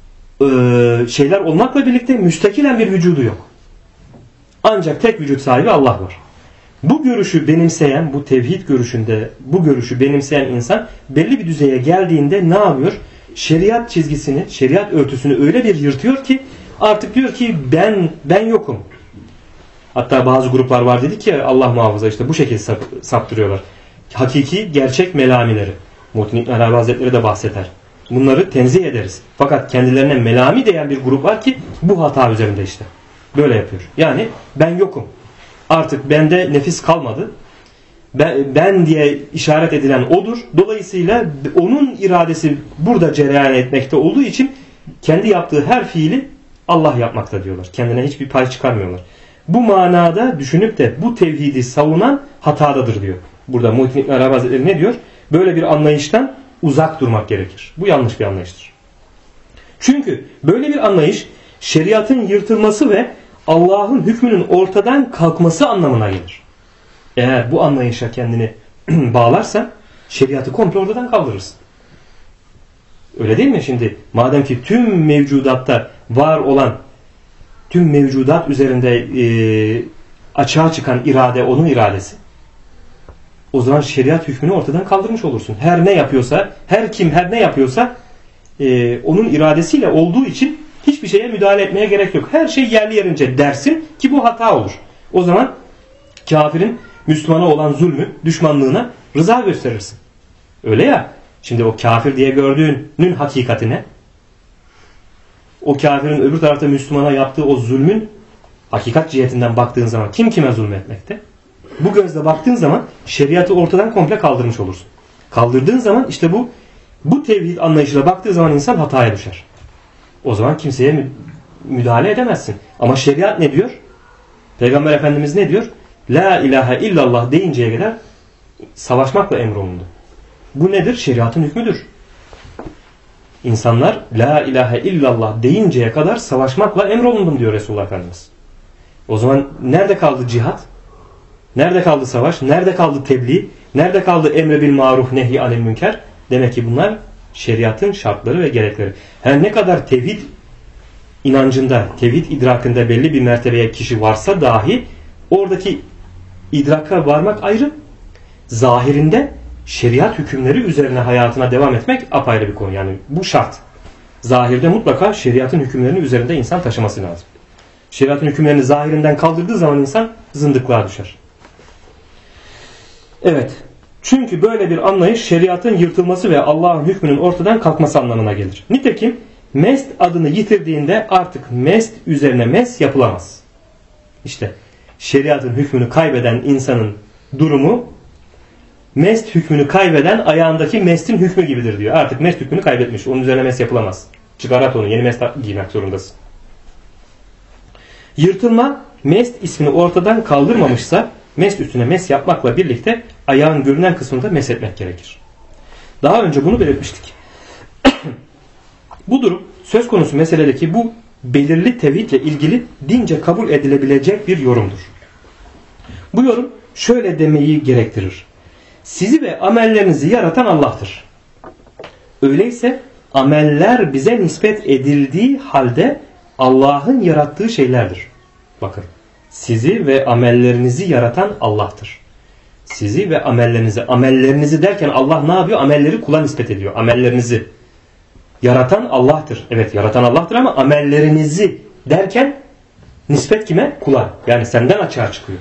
şeyler olmakla birlikte müstakilen bir vücudu yok. Ancak tek vücut sahibi Allah var. Bu görüşü benimseyen, bu tevhid görüşünde bu görüşü benimseyen insan belli bir düzeye geldiğinde ne yapıyor? Şeriat çizgisini, şeriat örtüsünü öyle bir yırtıyor ki artık diyor ki ben yokum. Hatta bazı gruplar var dedik ya Allah muhafaza işte bu şekilde saptırıyorlar. Hakiki gerçek melamileri. Muhittin İbn Arabi Hazretleri de bahseder. Bunları tenzih ederiz. Fakat kendilerine melami diyen bir grup var ki bu hata üzerinde işte. Böyle yapıyor. Yani ben yokum. Artık bende nefis kalmadı. Ben diye işaret edilen odur. Dolayısıyla onun iradesi burada cereyan etmekte olduğu için kendi yaptığı her fiili Allah yapmakta diyorlar. Kendine hiçbir pay çıkarmıyorlar. Bu manada düşünüp de bu tevhidi savunan hatadadır diyor. Burada Muhittin İbn Arabi Hazretleri ne diyor? Böyle bir anlayıştan uzak durmak gerekir. Bu yanlış bir anlayıştır. Çünkü böyle bir anlayış şeriatın yırtılması ve Allah'ın hükmünün ortadan kalkması anlamına gelir. Eğer bu anlayışa kendini bağlarsan şeriatı komple ortadan kaldırırsın. Öyle değil mi? Şimdi madem ki tüm mevcudatta var olan tüm mevcudat üzerinde açığa çıkan irade onun iradesi. O zaman şeriat hükmünü ortadan kaldırmış olursun. Her ne yapıyorsa, her kim her ne yapıyorsa onun iradesiyle olduğu için hiçbir şeye müdahale etmeye gerek yok. Her şey yerli yerince dersin ki bu hata olur. O zaman kafirin Müslümana olan zulmü, düşmanlığına rıza gösterirsin. Öyle ya, Şimdi o kafir diye gördüğünün hakikati ne? O kafirin öbür tarafta Müslümana yaptığı o zulmün hakikat cihetinden baktığın zaman kim kime zulmetmekte? Bu gözle baktığın zaman şeriatı ortadan komple kaldırmış olursun. Kaldırdığın zaman işte bu tevhid anlayışıyla baktığı zaman insan hataya düşer. O zaman kimseye müdahale edemezsin. Ama şeriat ne diyor? Peygamber Efendimiz ne diyor? La ilahe illallah deyinceye kadar savaşmakla emrolundu. Bu nedir? Şeriatın hükmüdür. İnsanlar la ilahe illallah deyinceye kadar savaşmakla emrolundum diyor Resulullah Efendimiz. O zaman nerede kaldı cihat? Nerede kaldı savaş? Nerede kaldı tebliğ? Nerede kaldı emre bil maruf nehy anil münker? Demek ki bunlar şeriatın şartları ve gerekleri. Her ne kadar tevhid inancında, tevhid idrakında belli bir mertebeye kişi varsa dahi oradaki idraka varmak ayrı. Zahirinde şeriat hükümleri üzerine hayatına devam etmek apayrı bir konu. Yani bu şart. Zahirde mutlaka şeriatın hükümlerini üzerinde insan taşıması lazım. Şeriatın hükümlerini zahirinden kaldırdığı zaman insan zındıklığa düşer. Evet. Çünkü böyle bir anlayış şeriatın yırtılması ve Allah'ın hükmünün ortadan kalkması anlamına gelir. Nitekim mest adını yitirdiğinde artık mest üzerine mes yapılamaz. İşte şeriatın hükmünü kaybeden insanın durumu mest hükmünü kaybeden ayağındaki mestin hükmü gibidir diyor. Artık mest hükmünü kaybetmiş. Onun üzerine mes yapılamaz. Çıkar at onu. Yeni mest giymek zorundasın. Yırtılma mest ismini ortadan kaldırmamışsa mest üstüne mes yapmakla birlikte ayağın görünen kısmında mes etmek gerekir. Daha önce bunu belirtmiştik. Bu durum söz konusu meseledeki bu belirli tevhidle ilgili dince kabul edilebilecek bir yorumdur. Bu yorum şöyle demeyi gerektirir. Sizi ve amellerinizi yaratan Allah'tır. Öyleyse ameller bize nispet edildiği halde Allah'ın yarattığı şeylerdir. Bakın. Sizi ve amellerinizi yaratan Allah'tır. Sizi ve amellerinizi derken Allah ne yapıyor? Amelleri kula nispet ediyor. Amellerinizi yaratan Allah'tır. Evet, yaratan Allah'tır ama amellerinizi derken nispet kime? Kula. Yani senden açığa çıkıyor.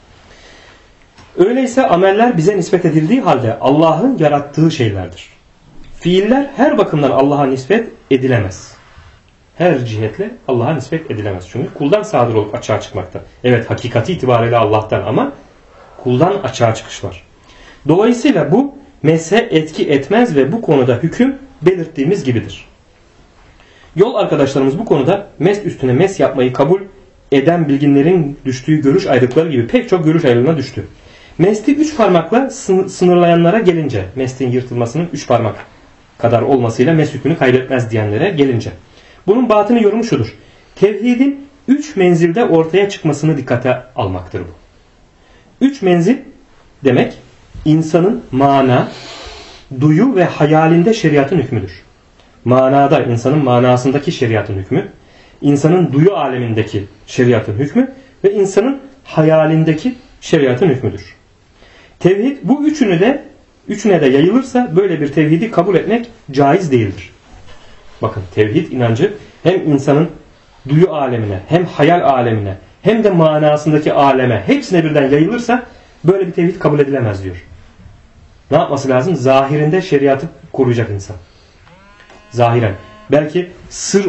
Öyleyse ameller bize nispet edildiği halde Allah'ın yarattığı şeylerdir. Fiiller her bakımdan Allah'a nispet edilemez. Her cihetle Allah'a nispet edilemez. Çünkü kuldan sadır olup açığa çıkmakta. Evet, hakikati itibariyle Allah'tan ama kuldan açığa çıkış var. Dolayısıyla bu meshe etki etmez ve bu konuda hüküm belirttiğimiz gibidir. Yol arkadaşlarımız bu konuda mes üstüne mes yapmayı kabul eden bilginlerin düştüğü görüş ayrılıkları gibi pek çok görüş ayrılığına düştü. Mesti 3 parmakla sınırlayanlara gelince, mestin yırtılmasının 3 parmak kadar olmasıyla mes hükmünü kaybetmez diyenlere gelince. Bunun batını yorumu şudur. Tevhidin 3 menzilde ortaya çıkmasını dikkate almaktır bu. 3 menzil demek insanın mana, duyu ve hayalinde şeriatın hükmüdür. Manada insanın manasındaki şeriatın hükmü, insanın duyu alemindeki şeriatın hükmü ve insanın hayalindeki şeriatın hükmüdür. Tevhid bu üçüne de yayılırsa böyle bir tevhidi kabul etmek caiz değildir. Bakın, tevhid inancı hem insanın duyu alemine, hem hayal alemine, hem de manasındaki aleme hepsine birden yayılırsa böyle bir tevhid kabul edilemez diyor. Ne yapması lazım? Zahirinde şeriatı koruyacak insan. Zahiren. Belki sır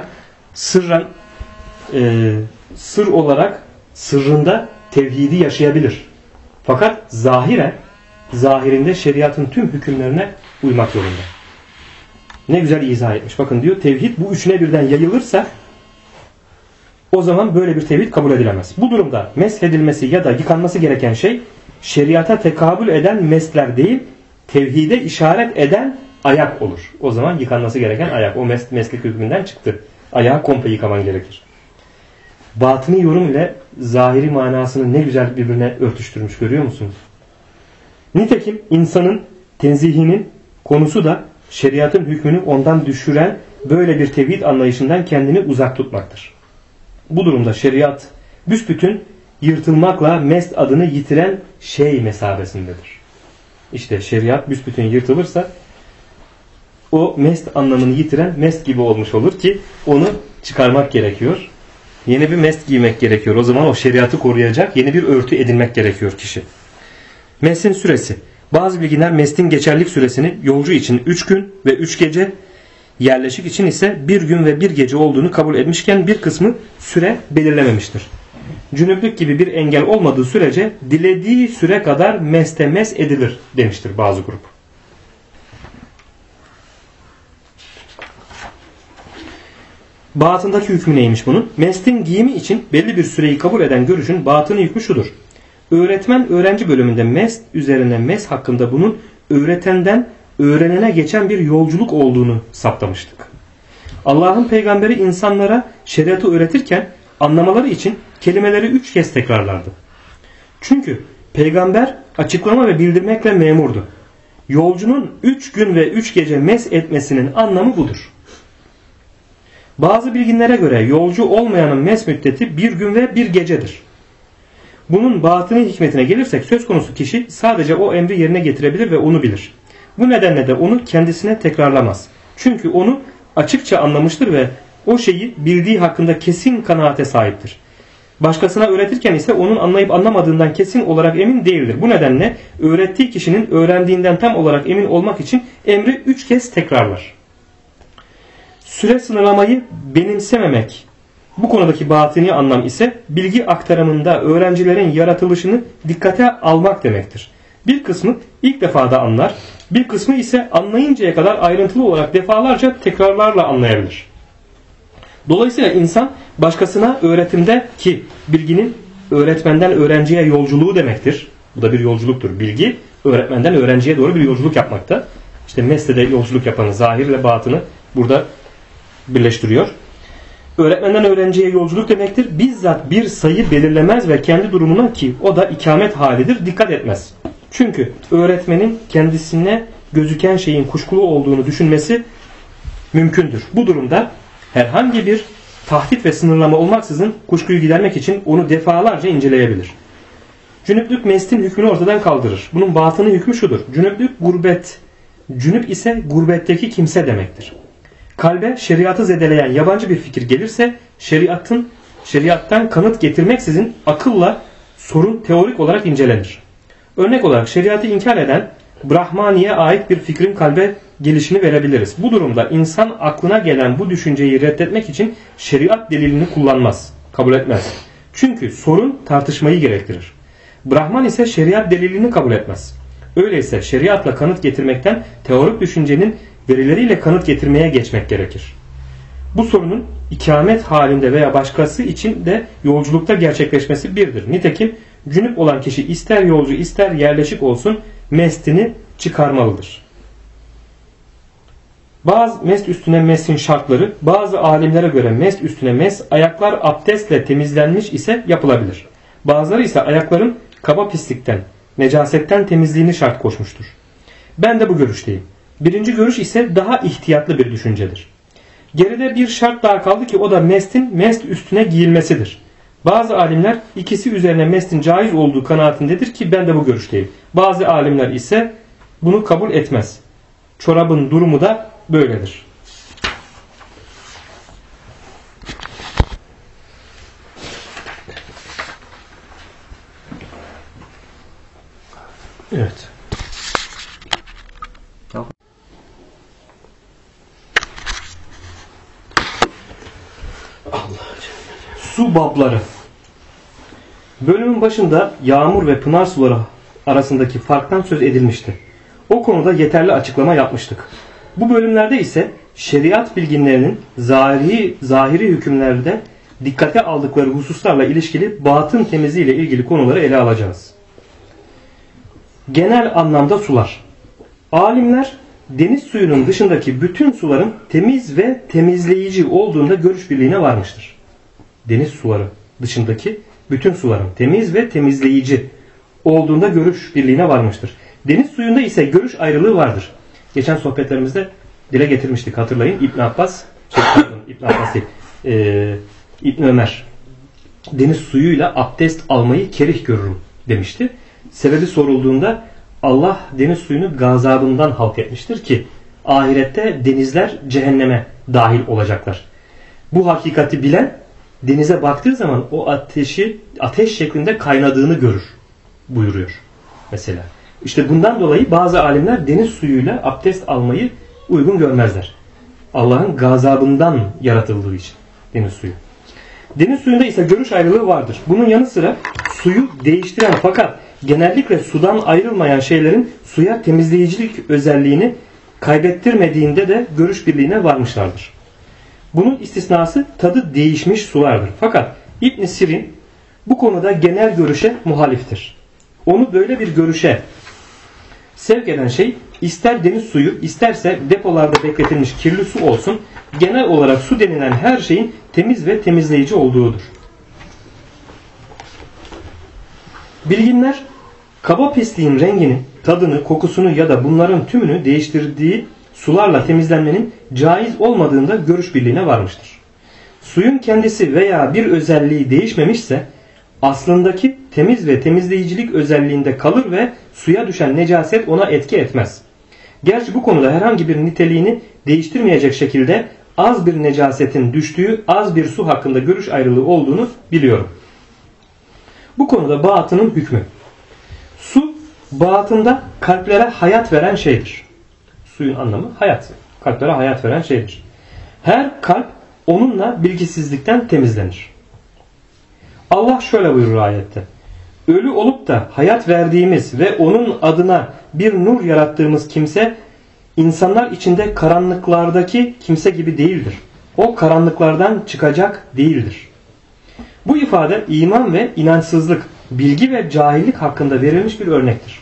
olarak sırrında tevhidi yaşayabilir. Fakat zahirinde şeriatın tüm hükümlerine uymak zorunda. Ne güzel izah etmiş. Bakın diyor, tevhid bu üçüne birden yayılırsa o zaman böyle bir tevhid kabul edilemez. Bu durumda meshedilmesi ya da yıkanması gereken şey şeriata tekabül eden mesler değil, tevhide işaret eden ayak olur. O zaman yıkanması gereken ayak. O meslik hükmünden çıktı. Ayağı komple yıkaman gerekir. Batini yorum ile zahiri manasını ne güzel birbirine örtüştürmüş, görüyor musunuz? Nitekim insanın tenzihinin konusu da şeriatın hükmünü ondan düşüren böyle bir tevhid anlayışından kendini uzak tutmaktır. Bu durumda şeriat büsbütün yırtılmakla mest adını yitiren şey mesabesindedir. İşte şeriat büsbütün yırtılırsa o mest anlamını yitiren mest gibi olmuş olur ki onu çıkarmak gerekiyor. Yeni bir mest giymek gerekiyor. O zaman o şeriatı koruyacak yeni bir örtü edinmek gerekiyor kişi. Mesin süresi. Bazı bilginler mestin geçerlilik süresini yolcu için 3 gün ve 3 gece, yerleşik için ise 1 gün ve 1 gece olduğunu kabul etmişken bir kısmı süre belirlememiştir. Cünüplük gibi bir engel olmadığı sürece dilediği süre kadar meste mes edilir demiştir bazı grup. Batındaki hükmü neymiş bunun? Mestin giyimi için belli bir süreyi kabul eden görüşün batını hükmü şudur. Öğretmen öğrenci bölümünde mest üzerine mes hakkında bunun öğretenden öğrenene geçen bir yolculuk olduğunu saptamıştık. Allah'ın peygamberi insanlara şeriatı öğretirken anlamaları için kelimeleri 3 kez tekrarlardı. Çünkü peygamber açıklama ve bildirmekle memurdu. Yolcunun 3 gün ve 3 gece mes etmesinin anlamı budur. Bazı bilginlere göre yolcu olmayanın mes müddeti 1 gün ve 1 gecedir. Bunun batını hikmetine gelirsek söz konusu kişi sadece o emri yerine getirebilir ve onu bilir. Bu nedenle de onu kendisine tekrarlamaz. Çünkü onu açıkça anlamıştır ve o şeyi bildiği hakkında kesin kanaate sahiptir. Başkasına öğretirken ise onun anlayıp anlamadığından kesin olarak emin değildir. Bu nedenle öğrettiği kişinin öğrendiğinden tam olarak emin olmak için emri 3 kez tekrarlar. Süre sınırlamayı benimsememek, bu konudaki batini anlam ise bilgi aktarımında öğrencilerin yaratılışını dikkate almak demektir. Bir kısmı ilk defada anlar, bir kısmı ise anlayıncaya kadar ayrıntılı olarak defalarca tekrarlarla anlayabilir. Dolayısıyla insan başkasına öğretimde, ki bilginin öğretmenden öğrenciye yolculuğu demektir. Bu da bir yolculuktur. Bilgi öğretmenden öğrenciye doğru bir yolculuk yapmakta. İşte mesleğde yolculuk yapanı, zahirle batını burada birleştiriyor. Öğretmenden öğrenciye yolculuk demektir. Bizzat bir sayı belirlemez ve kendi durumuna, ki o da ikamet halidir, dikkat etmez. Çünkü öğretmenin kendisine gözüken şeyin kuşkulu olduğunu düşünmesi mümkündür. Bu durumda herhangi bir tahdit ve sınırlama olmaksızın kuşkuyu gidermek için onu defalarca inceleyebilir. Cünüplük mestin hükmünü ortadan kaldırır. Bunun batını hükmü şudur. Cünüplük gurbet. Cünüp ise gurbetteki kimse demektir. Kalbe şeriatı zedeleyen yabancı bir fikir gelirse şeriattan kanıt getirmeksizin akılla sorun teorik olarak incelenir. Örnek olarak şeriatı inkar eden Brahmani'ye ait bir fikrin kalbe gelişini verebiliriz. Bu durumda insan aklına gelen bu düşünceyi reddetmek için şeriat delilini kullanmaz, kabul etmez. Çünkü sorun tartışmayı gerektirir. Brahman ise şeriat delilini kabul etmez. Öyleyse şeriatla kanıt getirmekten teorik düşüncenin verileriyle kanıt getirmeye geçmek gerekir. Bu sorunun ikamet halinde veya başkası için de yolculukta gerçekleşmesi birdir. Nitekim cünüp olan kişi ister yolcu ister yerleşik olsun mestini çıkarmalıdır. Bazı mest üstüne mesin şartları, bazı alimlere göre mest üstüne mes ayaklar abdestle temizlenmiş ise yapılabilir. Bazıları ise ayakların kaba pislikten, necasetten temizliğini şart koşmuştur. Ben de bu görüşteyim. Birinci görüş ise daha ihtiyatlı bir düşüncedir. Geride bir şart daha kaldı ki o da mestin mest üstüne giyilmesidir. Bazı alimler ikisi üzerine mestin caiz olduğu kanaatindedir ki ben de bu görüşteyim. Bazı alimler ise bunu kabul etmez. Çorabın durumu da böyledir. Evet. Su babları. Bölümün başında yağmur ve pınar suları arasındaki farktan söz edilmişti. O konuda yeterli açıklama yapmıştık. Bu bölümlerde ise şeriat bilginlerinin zahiri hükümlerde dikkate aldıkları hususlarla ilişkili batın temizliği ile ilgili konuları ele alacağız. Genel anlamda sular. Alimler deniz suyunun dışındaki bütün suların temiz ve temizleyici olduğunda görüş birliğine varmıştır. Deniz suları dışındaki bütün suların temiz ve temizleyici olduğunda görüş birliğine varmıştır. Deniz suyunda ise görüş ayrılığı vardır. Geçen sohbetlerimizde dile getirmiştik, hatırlayın. İbn Ömer deniz suyuyla abdest almayı kerih görürüm demişti. Sebebi sorulduğunda Allah deniz suyunu gazabından halk etmiştir ki ahirette denizler cehenneme dahil olacaklar. Bu hakikati bilen denize baktığı zaman o ateş şeklinde kaynadığını görür buyuruyor mesela. İşte bundan dolayı bazı alimler deniz suyuyla abdest almayı uygun görmezler. Allah'ın gazabından yaratıldığı için deniz suyu. Deniz suyunda ise görüş ayrılığı vardır. Bunun yanı sıra suyu değiştiren fakat genellikle sudan ayrılmayan şeylerin suya temizleyicilik özelliğini kaybettirmediğinde de görüş birliğine varmışlardır. Bunun istisnası tadı değişmiş sulardır. Fakat İbn Sirin bu konuda genel görüşe muhaliftir. Onu böyle bir görüşe sevk eden şey ister deniz suyu isterse depolarda bekletilmiş kirli su olsun, genel olarak su denilen her şeyin temiz ve temizleyici olduğudur. Bilginler kaba pisliğin rengini, tadını, kokusunu ya da bunların tümünü değiştirdiği sularla temizlenmenin caiz olmadığında görüş birliğine varmıştır. Suyun kendisi veya bir özelliği değişmemişse aslındaki temiz ve temizleyicilik özelliğinde kalır ve suya düşen necaset ona etki etmez. Gerçi bu konuda herhangi bir niteliğini değiştirmeyecek şekilde az bir necasetin düştüğü az bir su hakkında görüş ayrılığı olduğunu biliyorum. Bu konuda batının hükmü. Su batında kalplere hayat veren şeydir. Suyun anlamı hayat. Kalplere hayat veren şeydir. Her kalp onunla bilgisizlikten temizlenir. Allah şöyle buyurur ayette. Ölü olup da hayat verdiğimiz ve onun adına bir nur yarattığımız kimse insanlar içinde karanlıklardaki kimse gibi değildir. O karanlıklardan çıkacak değildir. Bu ifade iman ve inançsızlık, bilgi ve cahillik hakkında verilmiş bir örnektir.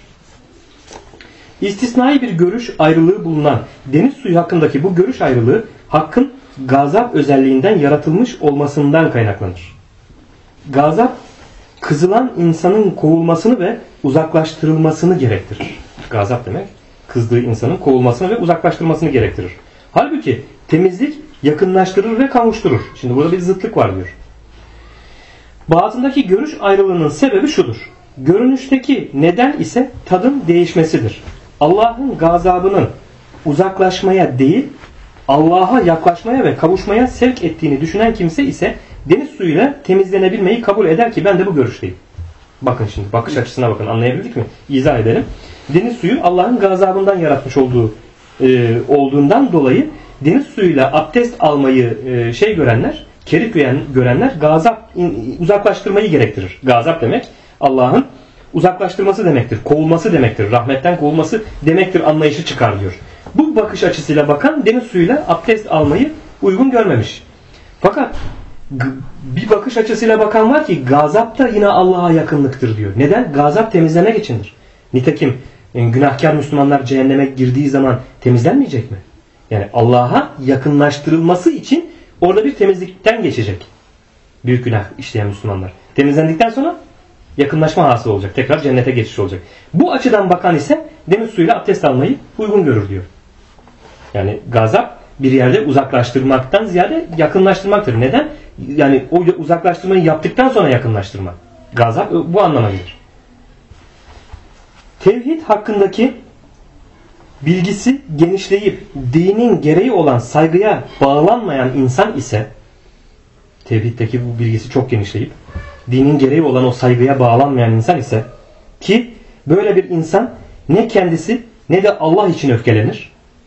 İstisnai bir görüş ayrılığı bulunan deniz suyu hakkındaki bu görüş ayrılığı hakkın gazap özelliğinden yaratılmış olmasından kaynaklanır. Gazap, kızılan insanın kovulmasını ve uzaklaştırılmasını gerektirir. Gazap demek, kızdığı insanın kovulmasını ve uzaklaştırılmasını gerektirir. Halbuki temizlik yakınlaştırır ve kavuşturur. Şimdi burada bir zıtlık var diyor. Batındaki görüş ayrılığının sebebi şudur. Görünüşteki neden ise tadın değişmesidir. Allah'ın gazabının uzaklaşmaya değil, Allah'a yaklaşmaya ve kavuşmaya sevk ettiğini düşünen kimse ise deniz suyuyla temizlenebilmeyi kabul eder ki ben de bu görüşteyim. Bakın şimdi bakış açısına bakın, anlayabildik mi? İzah edelim. Deniz suyu Allah'ın gazabından yaratmış olduğundan dolayı deniz suyuyla abdest almayı görenler, kerih görenler gazap uzaklaştırmayı gerektirir. Gazap demek Allah'ın uzaklaştırması demektir, kovulması demektir, rahmetten kovulması demektir anlayışı çıkar diyor. Bu bakış açısıyla bakan deniz suyuyla abdest almayı uygun görmemiş. Fakat bir bakış açısıyla bakan var ki gazap da yine Allah'a yakınlıktır diyor. Neden? Gazap temizlemek içindir. Nitekim günahkar Müslümanlar cehenneme girdiği zaman temizlenmeyecek mi? Yani Allah'a yakınlaştırılması için orada bir temizlikten geçecek. Büyük günah işleyen Müslümanlar. Temizlendikten sonra yakınlaşma hasıl olacak. Tekrar cennete geçiş olacak. Bu açıdan bakan ise deniz suyuyla abdest almayı uygun görür diyor. Yani gazap bir yerde uzaklaştırmaktan ziyade yakınlaştırmaktır. Neden? Yani o uzaklaştırmayı yaptıktan sonra yakınlaştırmak. Gazap bu anlama gelir. Tevhid hakkındaki bilgisi genişleyip dinin gereği olan saygıya bağlanmayan insan ise, tevhiddeki bu bilgisi çok genişleyip dinin gereği olan o saygıya bağlanmayan insan ise, ki böyle bir insan ne kendisi ne de Allah için öfkelenir.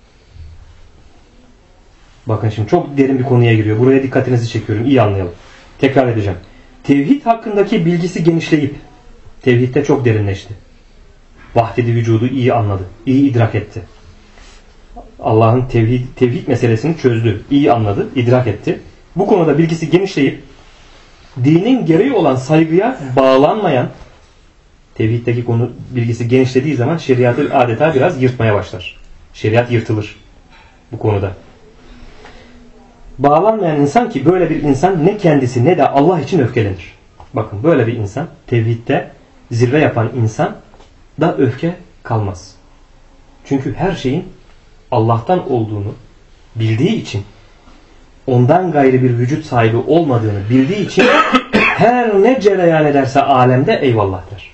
Bakın şimdi çok derin bir konuya giriyor. Buraya dikkatinizi çekiyorum. İyi anlayalım. Tekrar edeceğim. Tevhid hakkındaki bilgisi genişleyip tevhidde çok derinleşti. Vahdedi vücudu iyi anladı. İyi idrak etti. Allah'ın tevhid meselesini çözdü. İyi anladı, idrak etti. Bu konuda bilgisi genişleyip dinin gereği olan saygıya bağlanmayan, tevhiddeki konu bilgisi genişlediği zaman şeriatı adeta biraz yırtmaya başlar. Şeriat yırtılır bu konuda. Bağlanmayan insan, ki böyle bir insan ne kendisi ne de Allah için öfkelenir. Bakın böyle bir insan, tevhidde zirve yapan insan da öfke kalmaz. Çünkü her şeyin Allah'tan olduğunu bildiği için, ondan gayrı bir vücut sahibi olmadığını bildiği için her ne cereyan ederse alemde eyvallah der.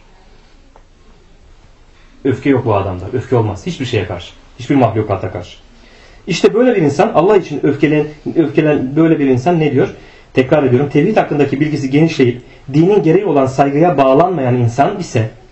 Öfke yok bu adamda. Öfke olmaz. Hiçbir şeye karşı. Hiçbir mahlukata karşı. İşte böyle bir insan, Allah için öfkelen böyle bir insan ne diyor? Tekrar ediyorum. Tevhid hakkındaki bilgisi genişleyip dinin gereği olan saygıya bağlanmayan insan ise,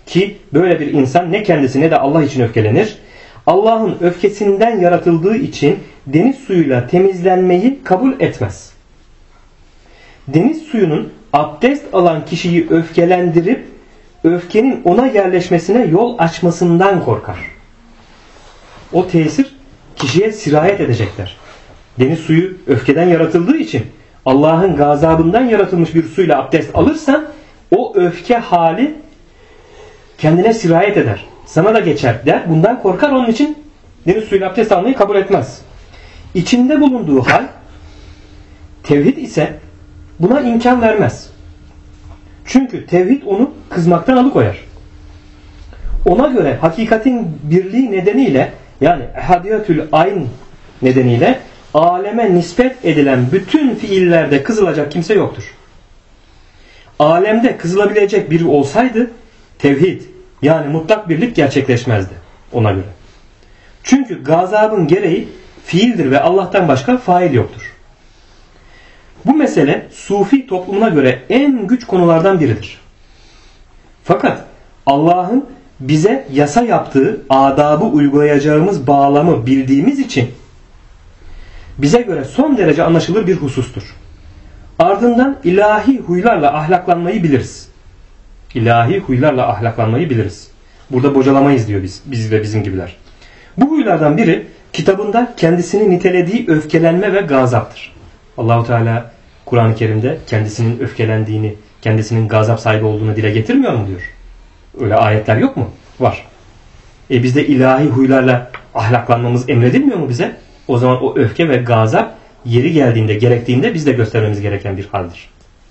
ki böyle bir insan ne kendisi ne de Allah için öfkelenir. Allah'ın öfkesinden yaratıldığı için deniz suyuyla temizlenmeyi kabul etmez. Deniz suyunun abdest alan kişiyi öfkelendirip öfkenin ona yerleşmesine yol açmasından korkar. O tesir kişiye sirayet edecekler. Deniz suyu öfkeden yaratıldığı için Allah'ın gazabından yaratılmış bir suyla abdest alırsan o öfke hali kendine sirayet eder. Sana da geçer der. Bundan korkar, onun için deniz suyuyla abdest almayı kabul etmez. İçinde bulunduğu hal tevhid ise buna imkan vermez. Çünkü tevhid onu kızmaktan alıkoyar. Ona göre hakikatin birliği nedeniyle, yani ehadiyetül ayn nedeniyle aleme nispet edilen bütün fiillerde kızılacak kimse yoktur. Alemde kızılabilecek biri olsaydı tevhid, yani mutlak birlik gerçekleşmezdi ona göre. Çünkü gazabın gereği fiildir ve Allah'tan başka fail yoktur. Bu mesele Sufi toplumuna göre en güç konulardan biridir. Fakat Allah'ın bize yasa yaptığı adabı uygulayacağımız bağlamı bildiğimiz için bize göre son derece anlaşılır bir husustur. Ardından ilahi huylarla ahlaklanmayı biliriz. İlahi huylarla ahlaklanmayı biliriz. Burada bocalamayız diyor biz ve bizim gibiler. Bu huylardan biri kitabında kendisini nitelediği öfkelenme ve gazaptır. Allahu Teala Kur'an-ı Kerim'de kendisinin öfkelendiğini, kendisinin gazap sahibi olduğunu dile getirmiyor mu diyor. Öyle ayetler yok mu? Var. Bizde ilahi huylarla ahlaklanmamız emredilmiyor mu bize? O zaman o öfke ve gazap yeri geldiğinde, gerektiğinde biz de göstermemiz gereken bir haldir.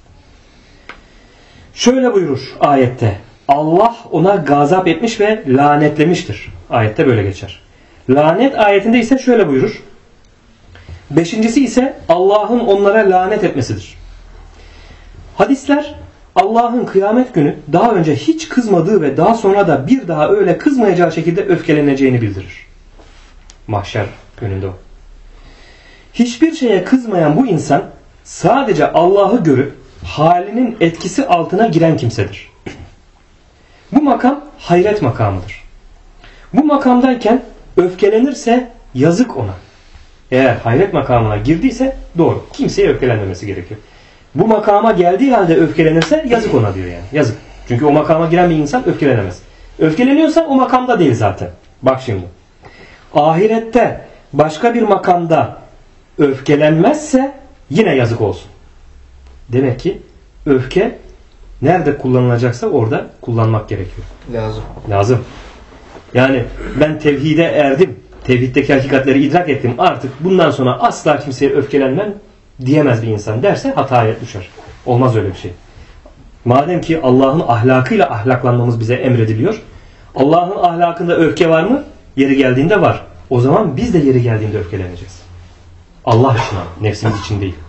Şöyle buyurur ayette: Allah ona gazap etmiş ve lanetlemiştir. Ayette böyle geçer. Lanet ayetinde ise şöyle buyurur. Beşincisi ise Allah'ın onlara lanet etmesidir. Hadisler Allah'ın kıyamet günü daha önce hiç kızmadığı ve daha sonra da bir daha öyle kızmayacağı şekilde öfkeleneceğini bildirir. Mahşer gününde o. Hiçbir şeye kızmayan bu insan sadece Allah'ı görüp halinin etkisi altına giren kimsedir. Bu makam hayret makamıdır. Bu makamdayken öfkelenirse yazık ona. Eğer hayret makamına girdiyse doğru. Kimseye öfkelenmemesi gerekiyor. Bu makama geldiği halde öfkelenirse yazık ona diyor yani. Yazık. Çünkü o makama giren bir insan öfkelenemez. Öfkeleniyorsa o makamda değil zaten. Bak şimdi. Ahirette başka bir makamda öfkelenmezse yine yazık olsun. Demek ki öfke nerede kullanılacaksa orada kullanmak gerekiyor. Lazım. Yani ben tevhide erdim. Tevhiddeki hakikatleri idrak ettim. Artık bundan sonra asla kimseye öfkelenmem diyemez bir insan derse hataya düşer. Olmaz öyle bir şey. Madem ki Allah'ın ahlakıyla ahlaklanmamız bize emrediliyor. Allah'ın ahlakında öfke var mı? Yeri geldiğinde var. O zaman biz de yeri geldiğinde öfkeleneceğiz. Allah için, nefsimiz için değil.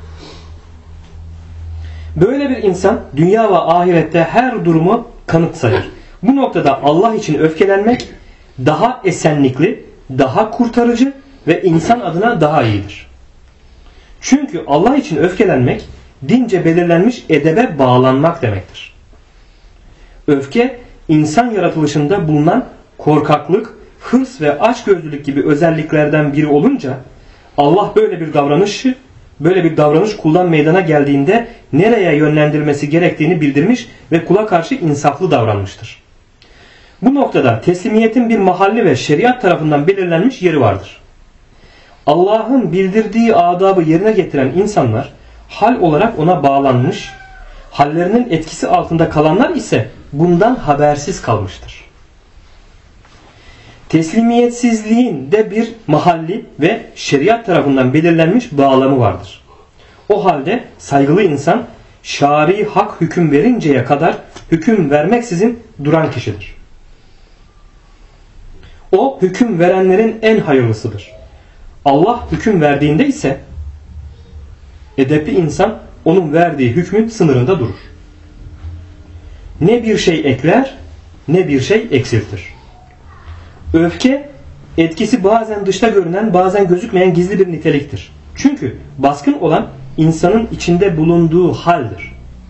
Böyle bir insan dünya ve ahirette her durumu kanıt sayar. Bu noktada Allah için öfkelenmek daha esenlikli, daha kurtarıcı ve insan adına daha iyidir. Çünkü Allah için öfkelenmek dince belirlenmiş edebe bağlanmak demektir. Öfke insan yaratılışında bulunan korkaklık, hırs ve açgözlülük gibi özelliklerden biri olunca Allah böyle bir davranış kuldan meydana geldiğinde nereye yönlendirmesi gerektiğini bildirmiş ve kula karşı insaflı davranmıştır. Bu noktada teslimiyetin bir mahalli ve şeriat tarafından belirlenmiş yeri vardır. Allah'ın bildirdiği adabı yerine getiren insanlar hal olarak ona bağlanmış, hallerinin etkisi altında kalanlar ise bundan habersiz kalmıştır. Teslimiyetsizliğin de bir mahalli ve şeriat tarafından belirlenmiş bağlamı vardır. O halde saygılı insan şari hak hüküm verinceye kadar hüküm vermeksizin duran kişidir. O hüküm verenlerin en hayırlısıdır. Allah hüküm verdiğinde ise edepli insan onun verdiği hükmün sınırında durur. Ne bir şey ekler ne bir şey eksiltir. Öfke etkisi bazen dışta görünen bazen gözükmeyen gizli bir niteliktir. Çünkü baskın olan insanın içinde bulunduğu haldir.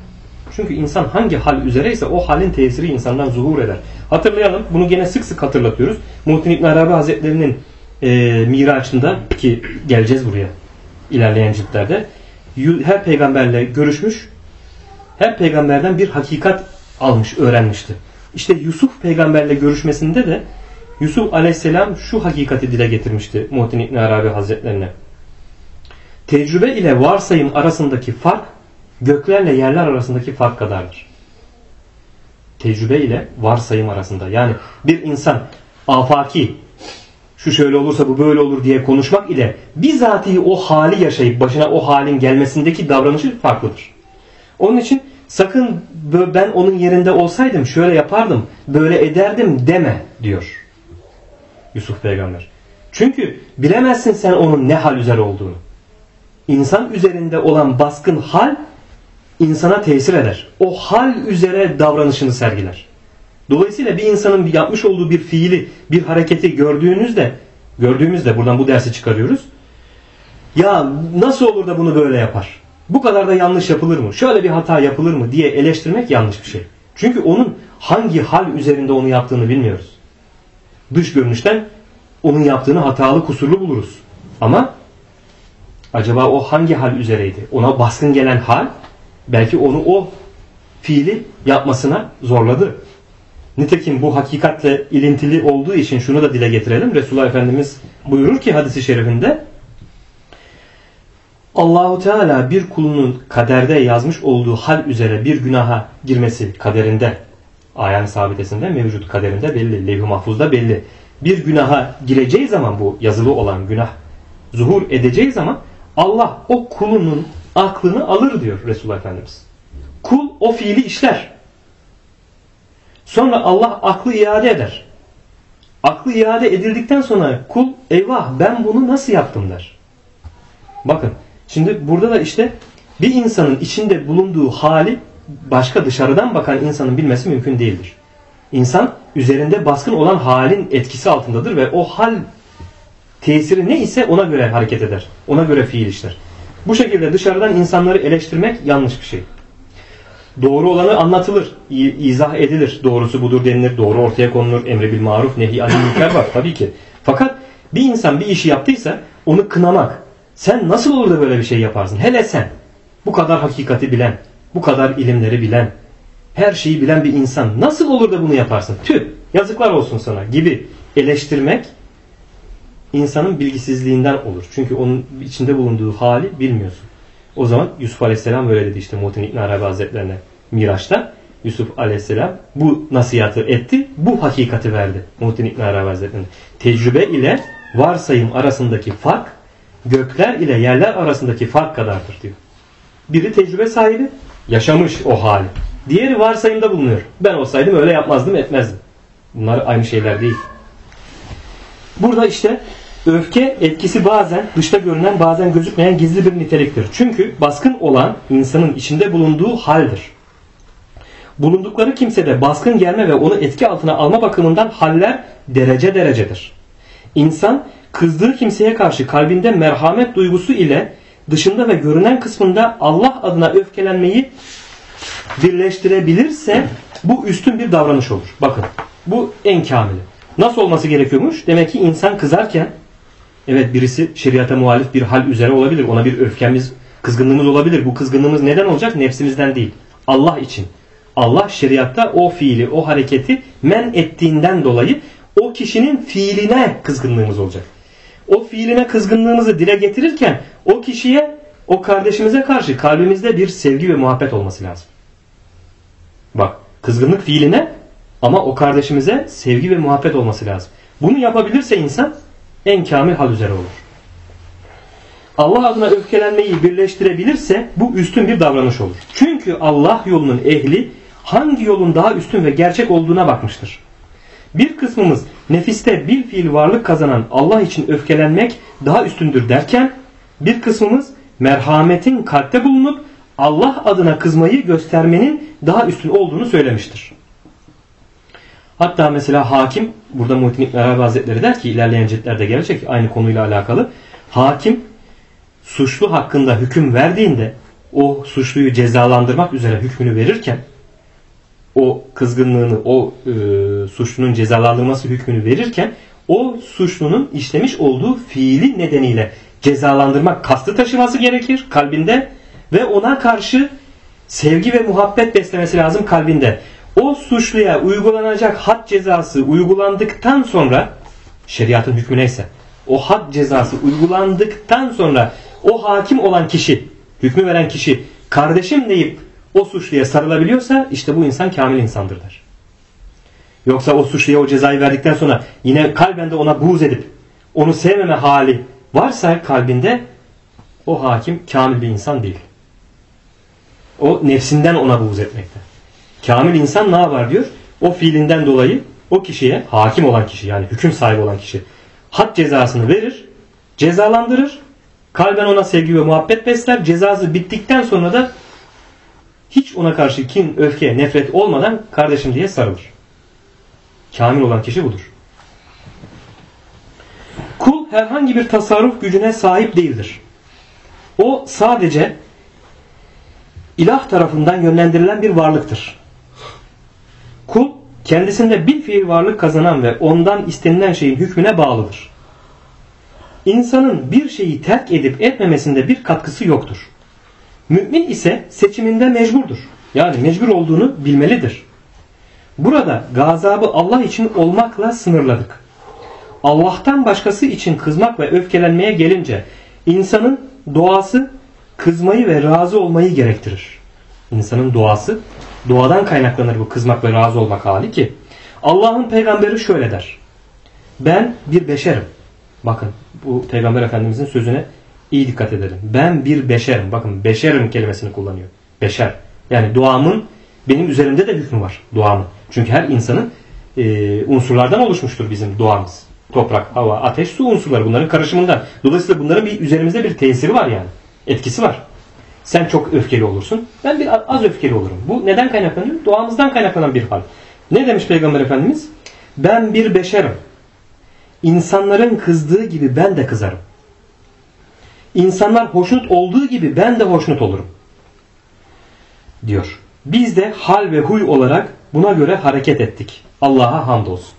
Çünkü insan hangi hal üzereyse o halin tesiri insandan zuhur eder. Hatırlayalım, bunu gene sık sık hatırlatıyoruz. Muhittin İbn Arabi Hazretleri'nin Miraç'ında, ki geleceğiz buraya ilerleyen ciltlerde, her peygamberle görüşmüş, her peygamberden bir hakikat almış, öğrenmişti. İşte Yusuf peygamberle görüşmesinde de Yusuf aleyhisselam şu hakikati dile getirmişti Muhittin İbn Arabi Hazretlerine. Tecrübe ile varsayım arasındaki fark göklerle yerler arasındaki fark kadardır. Tecrübe ile varsayım arasında. Yani bir insan afaki, şu şöyle olursa bu böyle olur diye konuşmak ile bizatihi o hali yaşayıp başına o halin gelmesindeki davranışı farklıdır. Onun için sakın ben onun yerinde olsaydım şöyle yapardım, böyle ederdim deme diyor Yusuf peygamber. Çünkü bilemezsin sen onun ne hal üzere olduğunu. İnsan üzerinde olan baskın hal insana tesir eder. O hal üzere davranışını sergiler. Dolayısıyla bir insanın yapmış olduğu bir fiili, bir hareketi gördüğümüzde buradan bu dersi çıkarıyoruz. Ya nasıl olur da bunu böyle yapar? Bu kadar da yanlış yapılır mı? Şöyle bir hata yapılır mı diye eleştirmek yanlış bir şey. Çünkü onun hangi hal üzerinde onu yaptığını bilmiyoruz. Dış görünüşten onun yaptığını hatalı, kusurlu buluruz. Ama acaba o hangi hal üzereydi? Ona baskın gelen hal belki onu o fiili yapmasına zorladı. Nitekim bu hakikatle ilintili olduğu için şunu da dile getirelim. Resulullah Efendimiz buyurur ki hadis-i şerifinde, Allahu Teala bir kulunun kaderde yazmış olduğu hal üzere bir günaha girmesi kaderinde, ayağın sabitesinde mevcut, kaderinde belli, levh-i mahfuzda belli. Bir günaha gireceği zaman, bu yazılı olan günah zuhur edeceği zaman Allah o kulunun aklını alır diyor Resulullah Efendimiz. Kul o fiili işler. Sonra Allah aklı iade eder. Aklı iade edildikten sonra kul eyvah ben bunu nasıl yaptım der. Bakın şimdi burada da işte bir insanın içinde bulunduğu hali başka dışarıdan bakan insanın bilmesi mümkün değildir. İnsan üzerinde baskın olan halin etkisi altındadır ve o hal tesiri ne ise ona göre hareket eder. Ona göre fiil işler. Bu şekilde dışarıdan insanları eleştirmek yanlış bir şey. Doğru olanı anlatılır, izah edilir. Doğrusu budur denilir, doğru ortaya konulur. Emre bil maruf, nehy anil münker var tabii ki. Fakat bir insan bir işi yaptıysa onu kınamak. Sen nasıl olur da böyle bir şey yaparsın? Hele sen bu kadar hakikati bilen, bu kadar ilimleri bilen, her şeyi bilen bir insan nasıl olur da bunu yaparsın? Tüh, yazıklar olsun sana gibi eleştirmek insanın bilgisizliğinden olur. Çünkü onun içinde bulunduğu hali bilmiyorsun. O zaman Yusuf Aleyhisselam böyle dedi işte Muhittin İbn Arabi Hazretlerine Miraç'ta. Yusuf Aleyhisselam bu nasihatı etti, bu hakikati verdi Muhittin İbn Arabi Hazretlerine. Tecrübe ile varsayım arasındaki fark gökler ile yerler arasındaki fark kadardır diyor. Biri tecrübe sahibi, yaşamış o hali. Diğeri varsayımda bulunuyor. Ben olsaydım öyle yapmazdım, etmezdim. Bunlar aynı şeyler değil. Burada işte öfke etkisi bazen dışta görünen, bazen gözükmeyen gizli bir niteliktir. Çünkü baskın olan insanın içinde bulunduğu haldir. Bulundukları kimsede baskın gelme ve onu etki altına alma bakımından haller derece derecedir. İnsan kızdığı kimseye karşı kalbinde merhamet duygusu ile dışında ve görünen kısmında Allah adına öfkelenmeyi birleştirebilirse bu üstün bir davranış olur. Bakın bu en kamili. Nasıl olması gerekiyormuş? Demek ki insan kızarken evet birisi şeriata muhalif bir hal üzere olabilir. Ona bir öfkemiz, kızgınlığımız olabilir. Bu kızgınlığımız neden olacak? Nefsimizden değil. Allah için. Allah şeriatta o fiili, o hareketi men ettiğinden dolayı o kişinin fiiline kızgınlığımız olacak. O fiiline kızgınlığımızı dile getirirken o kişiye, o kardeşimize karşı kalbimizde bir sevgi ve muhabbet olması lazım. Bak, kızgınlık fiiline ama o kardeşimize sevgi ve muhabbet olması lazım. Bunu yapabilirse insan en kamil hal üzere olur. Allah adına öfkelenmeyi birleştirebilirse bu üstün bir davranış olur. Çünkü Allah yolunun ehli hangi yolun daha üstün ve gerçek olduğuna bakmıştır. Bir kısmımız nefiste bil fiil varlık kazanan Allah için öfkelenmek daha üstündür derken bir kısmımız merhametin kalpte bulunup Allah adına kızmayı göstermenin daha üstün olduğunu söylemiştir. Hatta mesela hakim, burada Muhittin İbn Arabi Hazretleri der ki ilerleyen ciltlerde gelecek aynı konuyla alakalı. Hakim suçlu hakkında hüküm verdiğinde o suçluyu cezalandırmak üzere hükmünü verirken, o kızgınlığını, o suçlunun cezalandırması hükmünü verirken, o suçlunun işlemiş olduğu fiili nedeniyle cezalandırmak kastı taşıması gerekir kalbinde ve ona karşı sevgi ve muhabbet beslemesi lazım kalbinde. O suçluya uygulanacak had cezası uygulandıktan sonra, şeriatın hükmü neyse, o had cezası uygulandıktan sonra o hakim olan kişi, hükmü veren kişi kardeşim deyip o suçluya sarılabiliyorsa işte bu insan kamil insandır der. Yoksa o suçluya o cezayı verdikten sonra yine kalbinde ona buğz edip onu sevmeme hali varsa kalbinde, o hakim kamil bir insan değil. O nefsinden ona buğz etmekte. Kamil insan ne yapar diyor? O fiilinden dolayı o kişiye, hakim olan kişi, yani hüküm sahibi olan kişi had cezasını verir, cezalandırır, kalben ona sevgi ve muhabbet besler, cezası bittikten sonra da hiç ona karşı kin, öfke, nefret olmadan kardeşim diye sarılır. Kamil olan kişi budur. Kul herhangi bir tasarruf gücüne sahip değildir. O sadece ilah tarafından yönlendirilen bir varlıktır. Kul kendisinde bir fiil varlık kazanan ve ondan istenilen şeyin hükmüne bağlıdır. İnsanın bir şeyi terk edip etmemesinde bir katkısı yoktur. Mümin ise seçiminde mecburdur. Yani mecbur olduğunu bilmelidir. Burada gazabı Allah için olmakla sınırladık. Allah'tan başkası için kızmak ve öfkelenmeye gelince insanın doğası kızmayı ve razı olmayı gerektirir. İnsanın doğası, doğadan kaynaklanır bu kızmak ve razı olmak hali ki Allah'ın peygamberi şöyle der: ben bir beşerim. Bakın bu Peygamber Efendimizin sözüne iyi dikkat edelim. Ben bir beşerim. Bakın beşerim kelimesini kullanıyor. Beşer. Yani doğamın benim üzerimde de hükmü var. Doğamın. Çünkü her insanın unsurlardan oluşmuştur bizim doğamız. Toprak, hava, ateş, su unsurları, bunların karışımından. Dolayısıyla bunların üzerimizde bir tesiri var yani. Etkisi var. Sen çok öfkeli olursun. Ben bir az öfkeli olurum. Bu neden kaynaklanıyor? Doğamızdan kaynaklanan bir hal. Ne demiş Peygamber Efendimiz? Ben bir beşerim. İnsanların kızdığı gibi ben de kızarım. İnsanlar hoşnut olduğu gibi ben de hoşnut olurum. Diyor. Biz de hal ve huy olarak buna göre hareket ettik. Allah'a hamdolsun.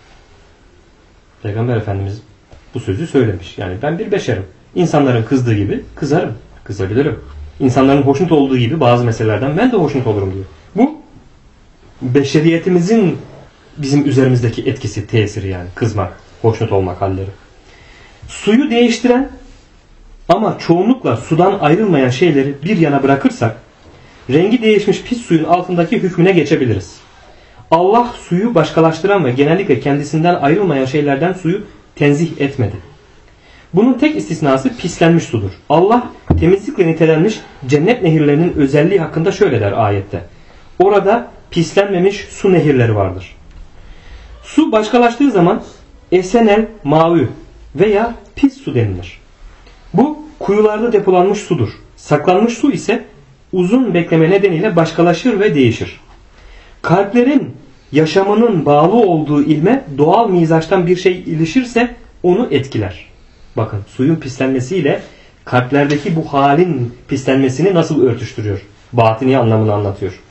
Peygamber Efendimiz bu sözü söylemiş. Yani ben bir beşerim. İnsanların kızdığı gibi kızarım. Kızabilirim. İnsanların hoşnut olduğu gibi bazı meselelerden ben de hoşnut olurum diyor. Bu beşeriyetimizin bizim üzerimizdeki etkisi, tesiri yani. Kızmak, hoşnut olmak halleri. Suyu değiştiren ama çoğunlukla sudan ayrılmayan şeyleri bir yana bırakırsak rengi değişmiş pis suyun altındaki hükmüne geçebiliriz. Allah suyu başkalaştıran ve genellikle kendisinden ayrılmayan şeylerden suyu tenzih etmedi. Bunun tek istisnası pislenmiş sudur. Allah temizlikle nitelenmiş cennet nehirlerinin özelliği hakkında şöyle der ayette: orada pislenmemiş su nehirleri vardır. Su başkalaştığı zaman esenel mavi veya pis su denilir. Bu kuyularda depolanmış sudur. Saklanmış su ise uzun bekleme nedeniyle başkalaşır ve değişir. Kalplerin yaşamının bağlı olduğu ilme doğal mizaçtan bir şey ilişirse onu etkiler. Bakın suyun pislenmesiyle kalplerdeki bu halin pislenmesini nasıl örtüştürüyor? Batini anlamını anlatıyor.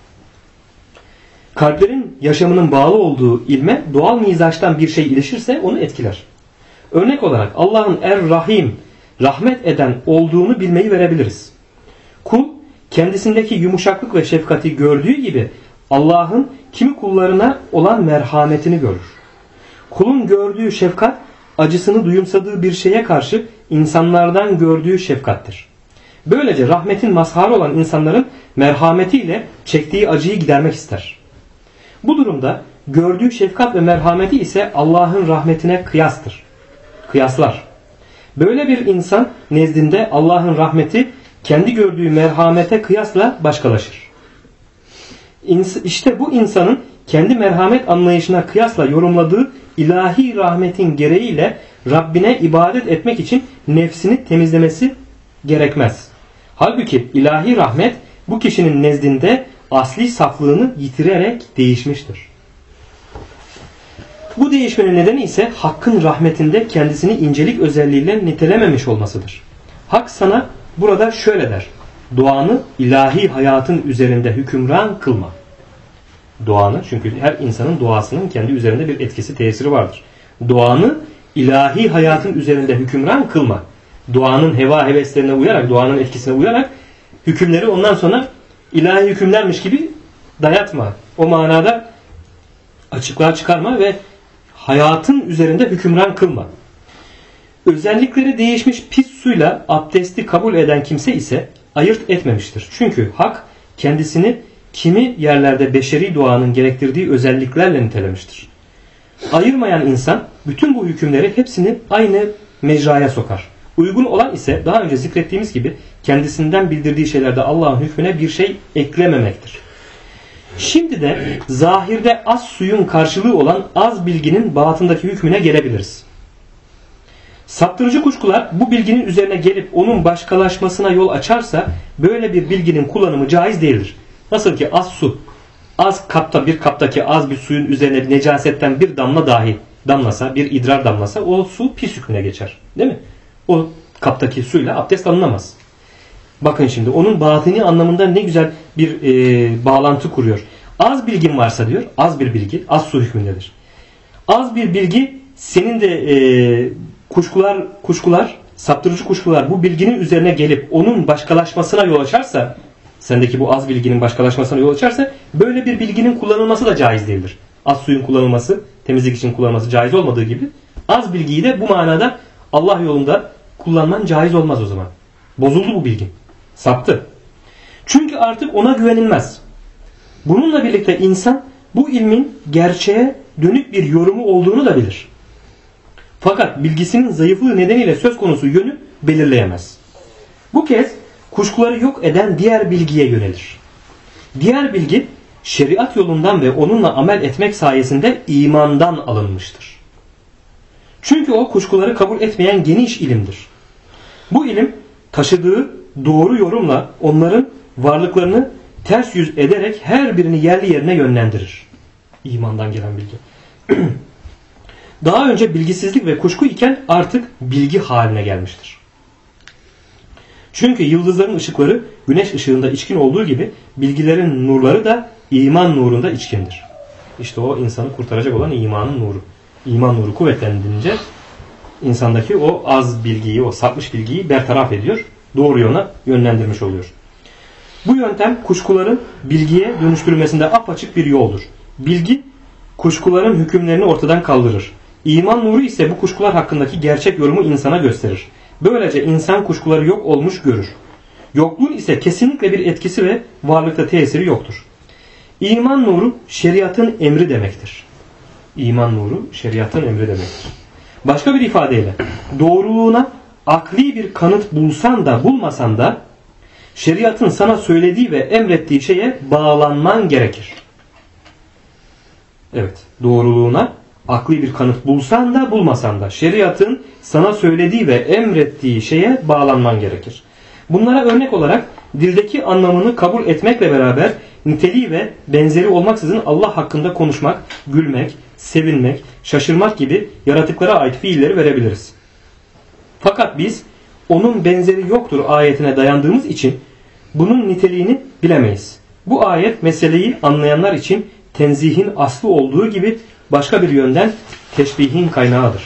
Kalplerin yaşamının bağlı olduğu ilme doğal mizaçtan bir şey ilişirse onu etkiler. Örnek olarak Allah'ın Er-Rahim, rahmet eden olduğunu bilmeyi verebiliriz. Kul kendisindeki yumuşaklık ve şefkati gördüğü gibi Allah'ın kimi kullarına olan merhametini görür. Kulun gördüğü şefkat, acısını duyumsadığı bir şeye karşı insanlardan gördüğü şefkattir. Böylece rahmetin mazharı olan insanların merhametiyle çektiği acıyı gidermek ister. Bu durumda gördüğü şefkat ve merhameti ise Allah'ın rahmetine kıyaslar. Böyle bir insan nezdinde Allah'ın rahmeti kendi gördüğü merhamete kıyasla başkalaşır. İşte bu insanın kendi merhamet anlayışına kıyasla yorumladığı ilahi rahmetin gereğiyle Rabbine ibadet etmek için nefsini temizlemesi gerekmez. Halbuki ilahi rahmet bu kişinin nezdinde asli saflığını yitirerek değişmiştir. Bu değişmenin nedeni ise Hakk'ın rahmetinde kendisini incelik özelliğiyle nitelememiş olmasıdır. Hak sana burada şöyle der: doğanı ilahi hayatın üzerinde hükümran kılma. Doğanı, çünkü her insanın doğasının kendi üzerinde bir etkisi, tesiri vardır. Doğanı ilahi hayatın üzerinde hükümran kılma. Doğanın heva heveslerine uyarak, doğanın etkisine uyarak hükümleri ondan sonra ilahi hükümlermiş gibi dayatma. O manada açıklığa çıkarma ve hayatın üzerinde hükümran kılma. Özellikleri değişmiş pis suyla abdesti kabul eden kimse ise ayırt etmemiştir. Çünkü hak kendisini kimi yerlerde beşeri doğanın gerektirdiği özelliklerle nitelemiştir. Ayırmayan insan bütün bu hükümleri hepsini aynı mecraya sokar. Uygun olan ise daha önce zikrettiğimiz gibi kendisinden bildirdiği şeylerde Allah'ın hükmüne bir şey eklememektir. Şimdi de zahirde az suyun karşılığı olan az bilginin batındaki hükmüne gelebiliriz. Saptırıcı kuşkular bu bilginin üzerine gelip onun başkalaşmasına yol açarsa böyle bir bilginin kullanımı caiz değildir. Nasıl ki az su, az kapta, bir kaptaki az bir suyun üzerine bir necasetten bir damla dahi damlasa, bir idrar damlasa o su pis hükmüne geçer. Değil mi? O kaptaki suyla abdest alınamaz. Bakın şimdi onun batini anlamında ne güzel bir bağlantı kuruyor. Az bilgin varsa diyor, az bir bilgi, az su hükmündedir. Az bir bilgi senin de kuşkular, saptırıcı kuşkular bu bilginin üzerine gelip onun başkalaşmasına yol açarsa, sendeki bu az bilginin başkalaşmasına yol açarsa böyle bir bilginin kullanılması da caiz değildir. Az suyun kullanılması, temizlik için kullanılması caiz olmadığı gibi az bilgiyi de bu manada Allah yolunda kullanman caiz olmaz o zaman. Bozuldu bu bilgin. Saptı. Çünkü artık ona güvenilmez. Bununla birlikte insan bu ilmin gerçeğe dönük bir yorumu olduğunu da bilir. Fakat bilgisinin zayıflığı nedeniyle söz konusu yönü belirleyemez. Bu kez kuşkuları yok eden diğer bilgiye yönelir. Diğer bilgi şeriat yolundan ve onunla amel etmek sayesinde imandan alınmıştır. Çünkü o kuşkuları kabul etmeyen geniş ilimdir. Bu ilim taşıdığı doğru yorumla onların varlıklarını ters yüz ederek her birini yerli yerine yönlendirir. İmandan gelen bilgi. Daha önce bilgisizlik ve kuşku iken artık bilgi haline gelmiştir. Çünkü yıldızların ışıkları güneş ışığında içkin olduğu gibi bilgilerin nurları da iman nurunda içkindir. İşte o insanı kurtaracak olan imanın nuru. İman nuru kuvvetlendiğince insandaki o az bilgiyi, o sapmış bilgiyi bertaraf ediyor. Doğru yöne yönlendirmiş oluyor. Bu yöntem kuşkuların bilgiye dönüştürülmesinde apaçık bir yoldur. Bilgi kuşkuların hükümlerini ortadan kaldırır. İman nuru ise bu kuşkular hakkındaki gerçek yorumu insana gösterir. Böylece insan kuşkuları yok olmuş görür. Yokluğun ise kesinlikle bir etkisi ve varlıkta tesiri yoktur. İman nuru şeriatın emri demektir. İman nuru şeriatın emri demektir. Başka bir ifadeyle doğruluğuna akli bir kanıt bulsan da bulmasan da şeriatın sana söylediği ve emrettiği şeye bağlanman gerekir. Evet, doğruluğuna akli bir kanıt bulsan da bulmasan da şeriatın sana söylediği ve emrettiği şeye bağlanman gerekir. Bunlara örnek olarak dildeki anlamını kabul etmekle beraber niteliği ve benzeri olmaksızın Allah hakkında konuşmak, gülmek, sevinmek, şaşırmak gibi yaratıklara ait fiilleri verebiliriz. Fakat biz onun benzeri yoktur ayetine dayandığımız için bunun niteliğini bilemeyiz. Bu ayet meseleyi anlayanlar için tenzihin aslı olduğu gibi başka bir yönden teşbihin kaynağıdır.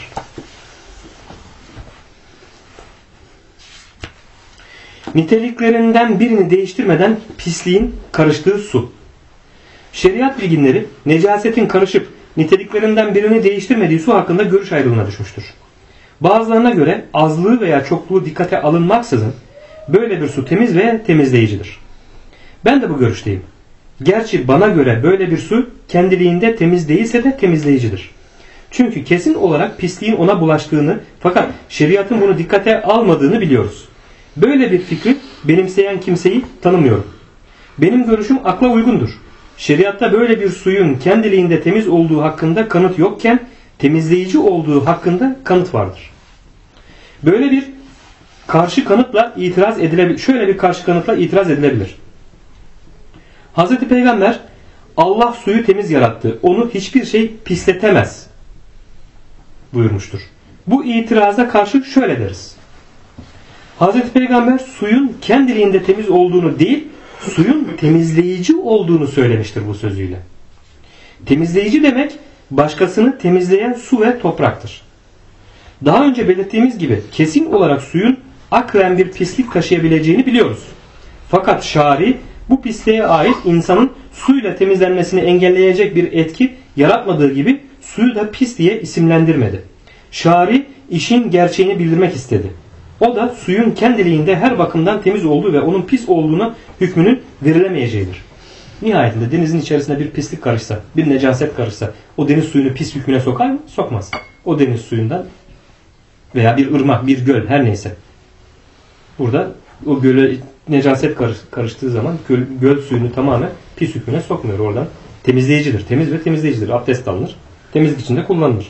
Niteliklerinden birini değiştirmeden pisliğin karıştığı su. Şeriat bilginleri necasetin karışıp niteliklerinden birini değiştirmediği su hakkında görüş ayrılığına düşmüştür. Bazılarına göre azlığı veya çokluğu dikkate alınmaksızın böyle bir su temiz ve temizleyicidir. Ben de bu görüşteyim. Gerçi bana göre böyle bir su kendiliğinde temiz değilse de temizleyicidir. Çünkü kesin olarak pisliğin ona bulaştığını fakat şeriatın bunu dikkate almadığını biliyoruz. Böyle bir fikri benimseyen kimseyi tanımıyorum. Benim görüşüm akla uygundur. Şeriatta böyle bir suyun kendiliğinde temiz olduğu hakkında kanıt yokken temizleyici olduğu hakkında kanıt vardır. Böyle bir karşı kanıtla itiraz edilebilir. Şöyle bir karşı kanıtla itiraz edilebilir. Hazreti Peygamber Allah suyu temiz yarattı. Onu hiçbir şey pisletemez buyurmuştur. Bu itiraza karşı şöyle deriz. Hazreti Peygamber suyun kendiliğinde temiz olduğunu değil, suyun temizleyici olduğunu söylemiştir bu sözüyle. Temizleyici demek başkasını temizleyen su ve topraktır. Daha önce belirttiğimiz gibi kesin olarak suyun aklen bir pislik taşıyabileceğini biliyoruz. Fakat şari bu pisliğe ait insanın suyla temizlenmesini engelleyecek bir etki yaratmadığı gibi suyu da pis diye isimlendirmedi. Şari işin gerçeğini bildirmek istedi. O da suyun kendiliğinde her bakımdan temiz olduğu ve onun pis olduğuna hükmünün verilemeyeceğidir. Nihayetinde denizin içerisinde bir pislik karışsa, bir necaset karışsa o deniz suyunu pis hükmüne sokar mı? Sokmaz. O deniz suyundan veya bir ırmak, bir göl her neyse. Burada o göle necaset karıştığı zaman göl suyunu tamamen pis hükmüne sokmuyor. Oradan temizleyicidir. Temiz ve temizleyicidir. Abdest alınır. Temizlik içinde kullanılır.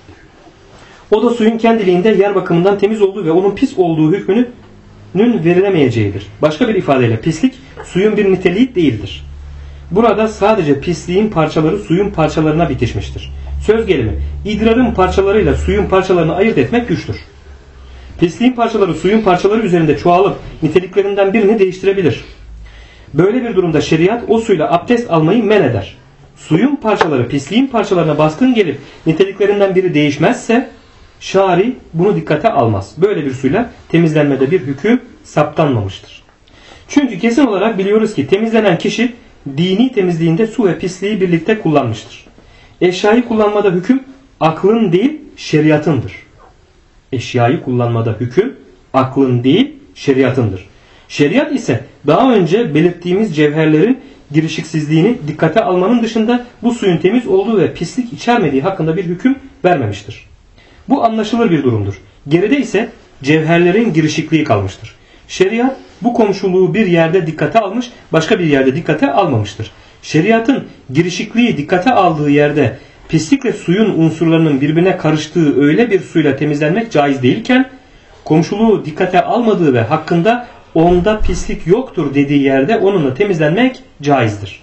O da suyun kendiliğinde yer bakımından temiz olduğu ve onun pis olduğu hükmünün verilemeyeceğidir. Başka bir ifadeyle pislik suyun bir niteliği değildir. Burada sadece pisliğin parçaları suyun parçalarına bitişmiştir. Söz gelimi idrarın parçalarıyla suyun parçalarını ayırt etmek güçtür. Pisliğin parçaları suyun parçaları üzerinde çoğalıp niteliklerinden birini değiştirebilir. Böyle bir durumda şeriat o suyla abdest almayı men eder. Suyun parçaları pisliğin parçalarına baskın gelip niteliklerinden biri değişmezse şari bunu dikkate almaz. Böyle bir suyla temizlenmede bir hüküm saptanmamıştır. Çünkü kesin olarak biliyoruz ki temizlenen kişi dini temizliğinde su ve pisliği birlikte kullanmıştır. Eşyayı kullanmada hüküm aklın değil şeriatındır. Eşyayı kullanmada hüküm aklın değil şeriatındır. Şeriat ise daha önce belirttiğimiz cevherlerin girişiksizliğini dikkate almanın dışında bu suyun temiz olduğu ve pislik içermediği hakkında bir hüküm vermemiştir. Bu anlaşılır bir durumdur. Geride ise cevherlerin girişikliği kalmıştır. Şeriat bu komşuluğu bir yerde dikkate almış, başka bir yerde dikkate almamıştır. Şeriatın girişikliği dikkate aldığı yerde pislikle suyun unsurlarının birbirine karıştığı öyle bir suyla temizlenmek caiz değilken, komşuluğu dikkate almadığı ve hakkında onda pislik yoktur dediği yerde onunla temizlenmek caizdir.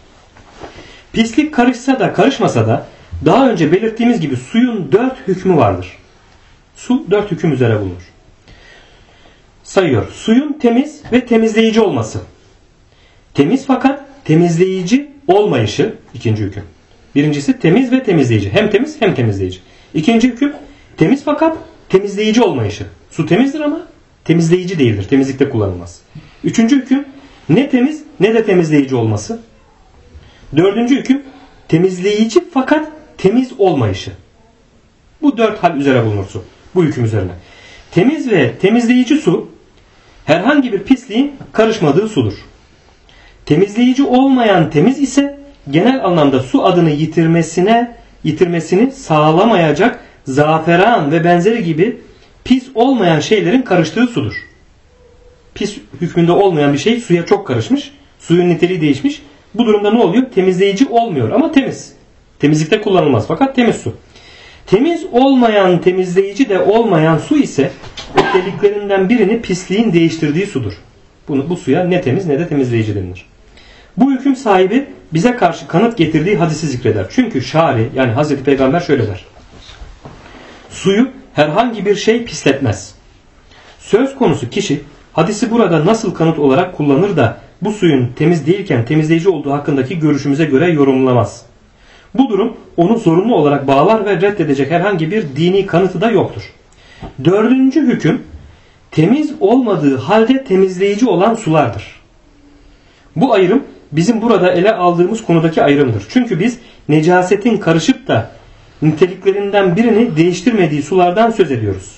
Pislik karışsa da karışmasa da daha önce belirttiğimiz gibi suyun 4 hükmü vardır. Su 4 hüküm üzere bulunur. Sayıyor. Suyun temiz ve temizleyici olması. Temiz fakat temizleyici olmayışı ikinci hüküm. Birincisi temiz ve temizleyici. Hem temiz hem temizleyici. İkinci hüküm temiz fakat temizleyici olmayışı. Su temizdir ama temizleyici değildir. Temizlikte kullanılmaz. Üçüncü hüküm ne temiz ne de temizleyici olması. Dördüncü hüküm temizleyici fakat temiz olmayışı. Bu 4 hal üzere bulunur su. Bu hüküm üzerine. Temiz ve temizleyici su herhangi bir pisliğin karışmadığı sudur. Temizleyici olmayan temiz ise genel anlamda su adını yitirmesini sağlamayacak zaferan ve benzeri gibi pis olmayan şeylerin karıştığı sudur. Pis hükmünde olmayan bir şey suya çok karışmış. Suyun niteliği değişmiş. Bu durumda ne oluyor? Temizleyici olmuyor ama temiz. Temizlikte kullanılmaz fakat temiz su. Temiz olmayan, temizleyici de olmayan su ise niteliklerinden birini pisliğin değiştirdiği sudur. Bu suya ne temiz ne de temizleyici denilir. Bu hüküm sahibi bize karşı kanıt getirdiği hadisi zikreder. Çünkü şari yani Hazreti Peygamber şöyle der. Suyu herhangi bir şey pisletmez. Söz konusu kişi hadisi burada nasıl kanıt olarak kullanır da bu suyun temiz değilken temizleyici olduğu hakkındaki görüşümüze göre yorumlamaz. Bu durum onu zorunlu olarak bağlar ve reddedecek herhangi bir dini kanıtı da yoktur. Dördüncü hüküm temiz olmadığı halde temizleyici olan sulardır. Bu ayrım bizim burada ele aldığımız konudaki ayrımdır. Çünkü biz necasetin karışıp da niteliklerinden birini değiştirmediği sulardan söz ediyoruz.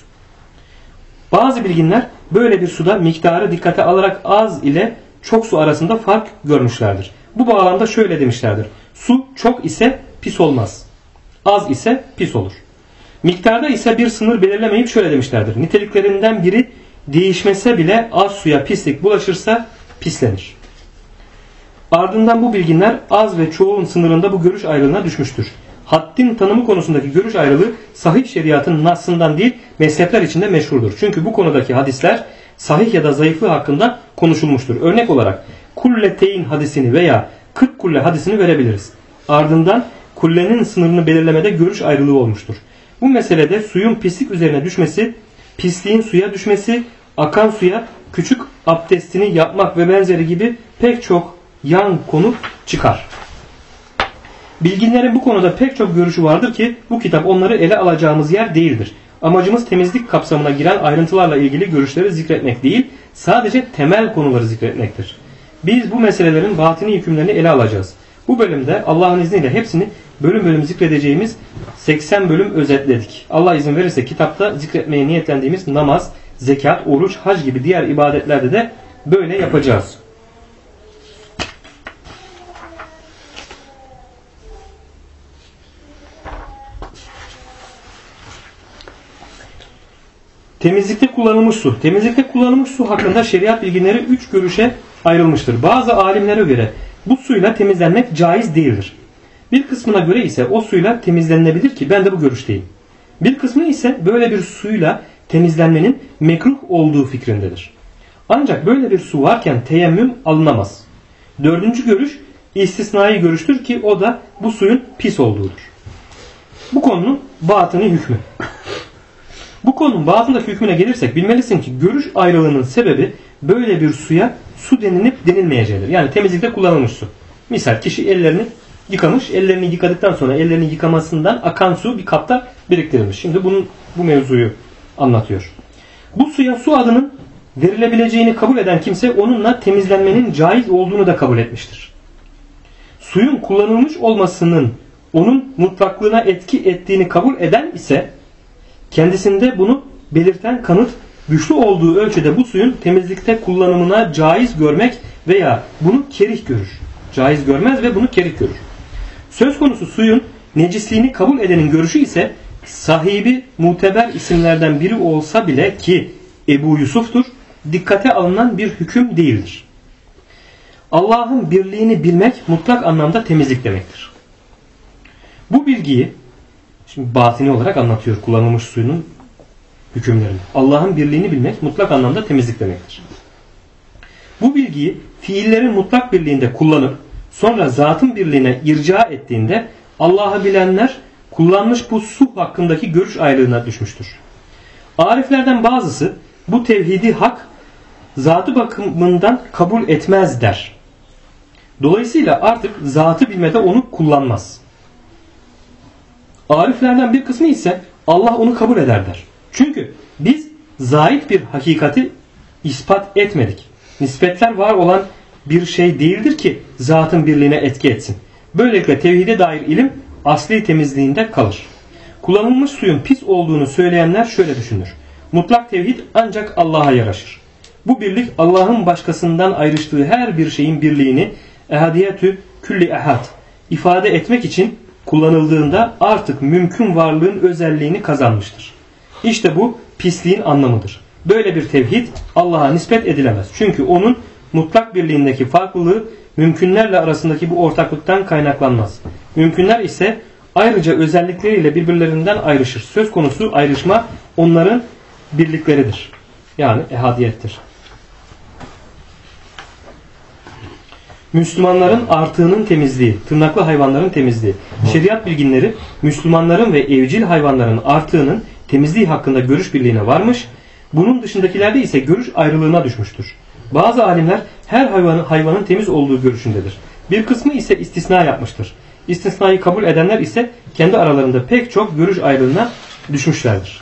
Bazı bilginler böyle bir suda miktarı dikkate alarak az ile çok su arasında fark görmüşlerdir. Bu bağlamda şöyle demişlerdir. Su çok ise pis olmaz. Az ise pis olur. Miktarda ise bir sınır belirlemeyip şöyle demişlerdir. Niteliklerinden biri değişmese bile az suya pislik bulaşırsa pislenir. Ardından bu bilginler az ve çoğun sınırında bu görüş ayrılığına düşmüştür. Haddin tanımı konusundaki görüş ayrılığı sahih şeriatın nassından değil mezhepler içinde meşhurdur. Çünkü bu konudaki hadisler sahih ya da zayıflığı hakkında konuşulmuştur. Örnek olarak kulleteyn hadisini veya 40 kulle hadisini verebiliriz. Ardından kullenin sınırını belirlemede görüş ayrılığı olmuştur. Bu meselede suyun pislik üzerine düşmesi, pisliğin suya düşmesi, akan suya küçük abdestini yapmak ve benzeri gibi pek çok yan konu çıkar. Bilginlerin bu konuda pek çok görüşü vardır ki bu kitap onları ele alacağımız yer değildir. Amacımız temizlik kapsamına giren ayrıntılarla ilgili görüşleri zikretmek değil, sadece temel konuları zikretmektir. Biz bu meselelerin batini hükümlerini ele alacağız. Bu bölümde Allah'ın izniyle hepsini bölüm bölüm zikredeceğimiz 80 bölüm özetledik. Allah izin verirse kitapta zikretmeye niyetlendiğimiz namaz, zekat, oruç, hac gibi diğer ibadetlerde de böyle yapacağız. Temizlikte kullanılmış su. Temizlikte kullanılmış su hakkında şeriat bilginleri 3 görüşe ayrılmıştır. Bazı alimlere göre bu suyla temizlenmek caiz değildir. Bir kısmına göre ise o suyla temizlenilebilir ki ben de bu görüşteyim. Bir kısmı ise böyle bir suyla temizlenmenin mekruh olduğu fikrindedir. Ancak böyle bir su varken teyemmüm alınamaz. Dördüncü görüş istisnai görüştür ki o da bu suyun pis olduğudur. Bu konunun batını hükmü. Bu konunun batındaki hükmüne gelirsek bilmelisin ki görüş ayrılığının sebebi böyle bir suya su denilip denilmeyeceğidir. Yani temizlikte kullanılmış su. Misal kişi ellerini yıkamış, ellerini yıkadıktan sonra ellerini yıkamasından akan su bir kapta biriktirilmiş. Şimdi bu mevzuyu anlatıyor. Bu suya su adının verilebileceğini kabul eden kimse onunla temizlenmenin caiz olduğunu da kabul etmiştir. Suyun kullanılmış olmasının onun mutlaklığına etki ettiğini kabul eden ise kendisinde bunu belirten kanıt güçlü olduğu ölçüde bu suyun temizlikte kullanımına caiz görmek veya bunu kerih görür. Caiz görmez ve bunu kerih görür. Söz konusu suyun necisliğini kabul edenin görüşü ise sahibi muteber isimlerden biri olsa bile ki Ebu Yusuf'tur, dikkate alınan bir hüküm değildir. Allah'ın birliğini bilmek mutlak anlamda temizlik demektir. Bu bilgiyi şimdi batini olarak anlatıyor kullanılmış suyun hükümlerini. Allah'ın birliğini bilmek mutlak anlamda temizlik demektir. Bu bilgiyi fiillerin mutlak birliğinde kullanıp sonra zatın birliğine irca ettiğinde Allah'ı bilenler kullanmış bu su hakkındaki görüş ayrılığına düşmüştür. Ariflerden bazısı bu tevhidi hak zatı bakımından kabul etmez der. Dolayısıyla artık zatı bilmede onu kullanmaz. Ariflerden bir kısmı ise Allah onu kabul eder der. Çünkü biz zahit bir hakikati ispat etmedik. Nispetler var olan bir şey değildir ki zatın birliğine etki etsin. Böylelikle tevhide dair ilim asli temizliğinde kalır. Kullanılmış suyun pis olduğunu söyleyenler şöyle düşünür. Mutlak tevhid ancak Allah'a yaraşır. Bu birlik Allah'ın başkasından ayrıştığı her bir şeyin birliğini ehadiyetü külli ehad ifade etmek için kullanıldığında artık mümkün varlığın özelliğini kazanmıştır. İşte bu pisliğin anlamıdır. Böyle bir tevhid Allah'a nispet edilemez. Çünkü onun mutlak birliğindeki farklılığı mümkünlerle arasındaki bu ortaklıktan kaynaklanmaz. Mümkünler ise ayrıca özellikleriyle birbirlerinden ayrışır. Söz konusu ayrışma onların birlikleridir. Yani ehadiyettir. Müslümanların artığının temizliği, tırnaklı hayvanların temizliği. Şeriat bilginleri Müslümanların ve evcil hayvanların artığının temizliği hakkında görüş birliğine varmış. Bunun dışındakilerde ise görüş ayrılığına düşmüştür. Bazı alimler her hayvanın temiz olduğu görüşündedir. Bir kısmı ise istisna yapmıştır. İstisnayı kabul edenler ise kendi aralarında pek çok görüş ayrılığına düşmüşlerdir.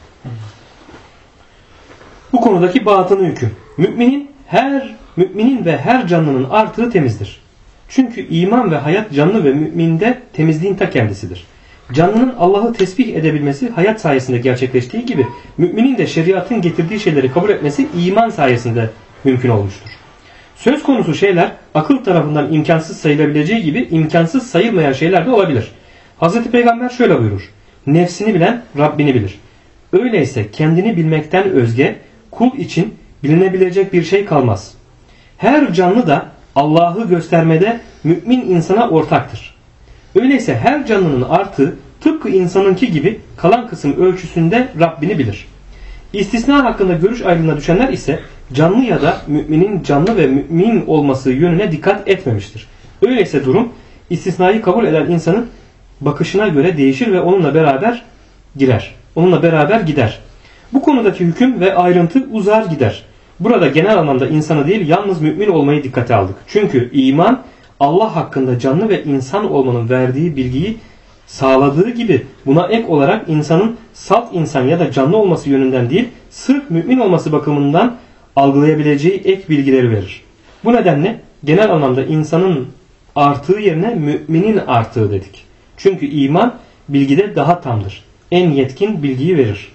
Bu konudaki batını hüküm. Müminin ve her canlının artığı temizdir. Çünkü iman ve hayat canlı ve müminde temizliğin ta kendisidir. Canlının Allah'ı tesbih edebilmesi hayat sayesinde gerçekleştiği gibi müminin de şeriatın getirdiği şeyleri kabul etmesi iman sayesinde mümkün olmuştur. Söz konusu şeyler akıl tarafından imkansız sayılabileceği gibi imkansız sayılmayan şeyler de olabilir. Hz. Peygamber şöyle buyurur. Nefsini bilen Rabbini bilir. Öyleyse kendini bilmekten özge kul için bilinebilecek bir şey kalmaz. Her canlı da Allah'ı göstermede mümin insana ortaktır. Öyleyse her canlının artığı tıpkı insanınki gibi kalan kısım ölçüsünde Rabbini bilir. İstisna hakkında görüş ayrılığına düşenler ise canlı ya da müminin canlı ve mümin olması yönüne dikkat etmemiştir. Öyleyse durum istisnayı kabul eden insanın bakışına göre değişir ve onunla beraber gider. Bu konudaki hüküm ve ayrıntı uzar gider. Burada genel anlamda insanı değil yalnız mümin olmayı dikkate aldık. Çünkü iman Allah hakkında canlı ve insan olmanın verdiği bilgiyi sağladığı gibi buna ek olarak insanın salt insan ya da canlı olması yönünden değil sırf mümin olması bakımından algılayabileceği ek bilgileri verir. Bu nedenle genel anlamda insanın artığı yerine müminin artığı dedik. Çünkü iman bilgide daha tamdır. En yetkin bilgiyi verir.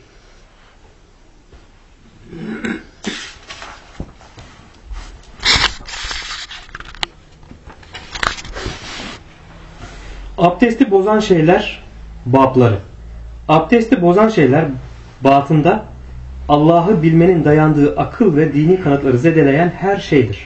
Abdesti bozan şeyler babları. Abdesti bozan şeyler batında Allah'ı bilmenin dayandığı akıl ve dini kanıtları zedeleyen her şeydir.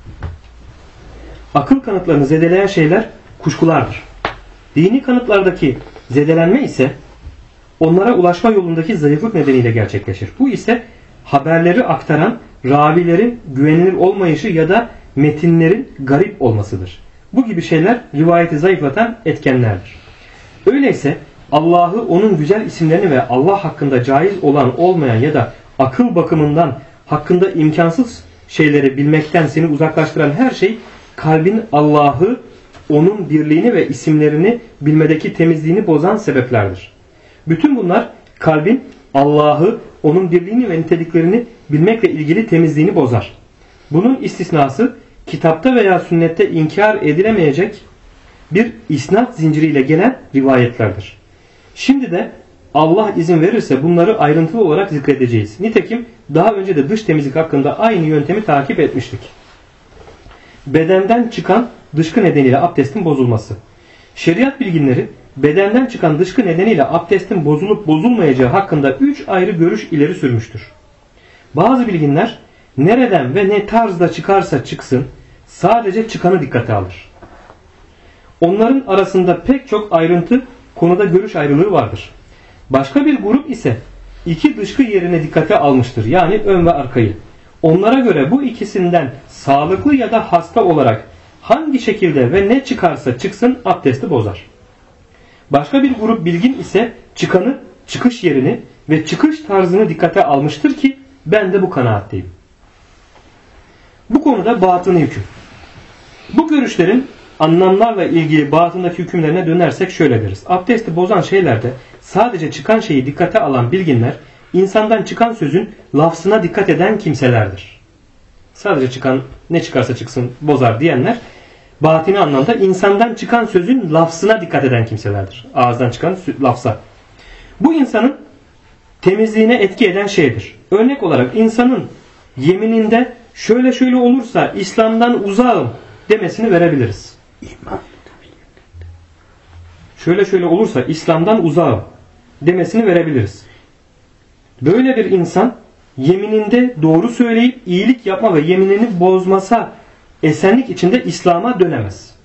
Akıl kanıtlarını zedeleyen şeyler kuşkulardır. Dini kanıtlardaki zedelenme ise onlara ulaşma yolundaki zayıflık nedeniyle gerçekleşir. Bu ise haberleri aktaran ravilerin güvenilir olmayışı ya da metinlerin garip olmasıdır. Bu gibi şeyler rivayeti zayıflatan etkenlerdir. Öyleyse Allah'ı, onun güzel isimlerini ve Allah hakkında caiz olan olmayan ya da akıl bakımından hakkında imkansız şeyleri bilmekten seni uzaklaştıran her şey kalbin Allah'ı, onun birliğini ve isimlerini bilmedeki temizliğini bozan sebeplerdir. Bütün bunlar kalbin Allah'ı, onun birliğini ve niteliklerini bilmekle ilgili temizliğini bozar. Bunun istisnası kitapta veya sünnette inkar edilemeyecek bir isnat zinciriyle gelen rivayetlerdir. Şimdi de Allah izin verirse bunları ayrıntılı olarak zikredeceğiz. Nitekim daha önce de dış temizlik hakkında aynı yöntemi takip etmiştik. Bedenden çıkan dışkı nedeniyle abdestin bozulması. Şeriat bilginleri bedenden çıkan dışkı nedeniyle abdestin bozulup bozulmayacağı hakkında 3 ayrı görüş ileri sürmüştür. Bazı bilginler nereden ve ne tarzda çıkarsa çıksın sadece çıkanı dikkate alır. Onların arasında pek çok ayrıntı konuda görüş ayrılığı vardır. Başka bir grup ise iki dışkı yerine dikkate almıştır. Yani ön ve arkayı. Onlara göre bu ikisinden sağlıklı ya da hasta olarak hangi şekilde ve ne çıkarsa çıksın abdesti bozar. Başka bir grup bilgin ise çıkanı, çıkış yerini ve çıkış tarzını dikkate almıştır ki ben de bu kanaatteyim. Bu konuda batını hüküm. Bu görüşlerin anlamlarla ilgili batındaki hükümlerine dönersek şöyle deriz. Abdesti bozan şeylerde sadece çıkan şeyi dikkate alan bilginler, insandan çıkan sözün lafzına dikkat eden kimselerdir. Sadece çıkan ne çıkarsa çıksın bozar diyenler, batini anlamda insandan çıkan sözün lafzına dikkat eden kimselerdir. Ağızdan çıkan lafza. Bu insanın temizliğine etki eden şeydir. Örnek olarak insanın yemininde şöyle şöyle olursa İslam'dan uzağım demesini verebiliriz. Şöyle şöyle olursa İslam'dan uzağım demesini verebiliriz. Böyle bir insan yemininde doğru söyleyip iyilik yapma ve yeminini bozmasa esenlik içinde İslam'a dönemez.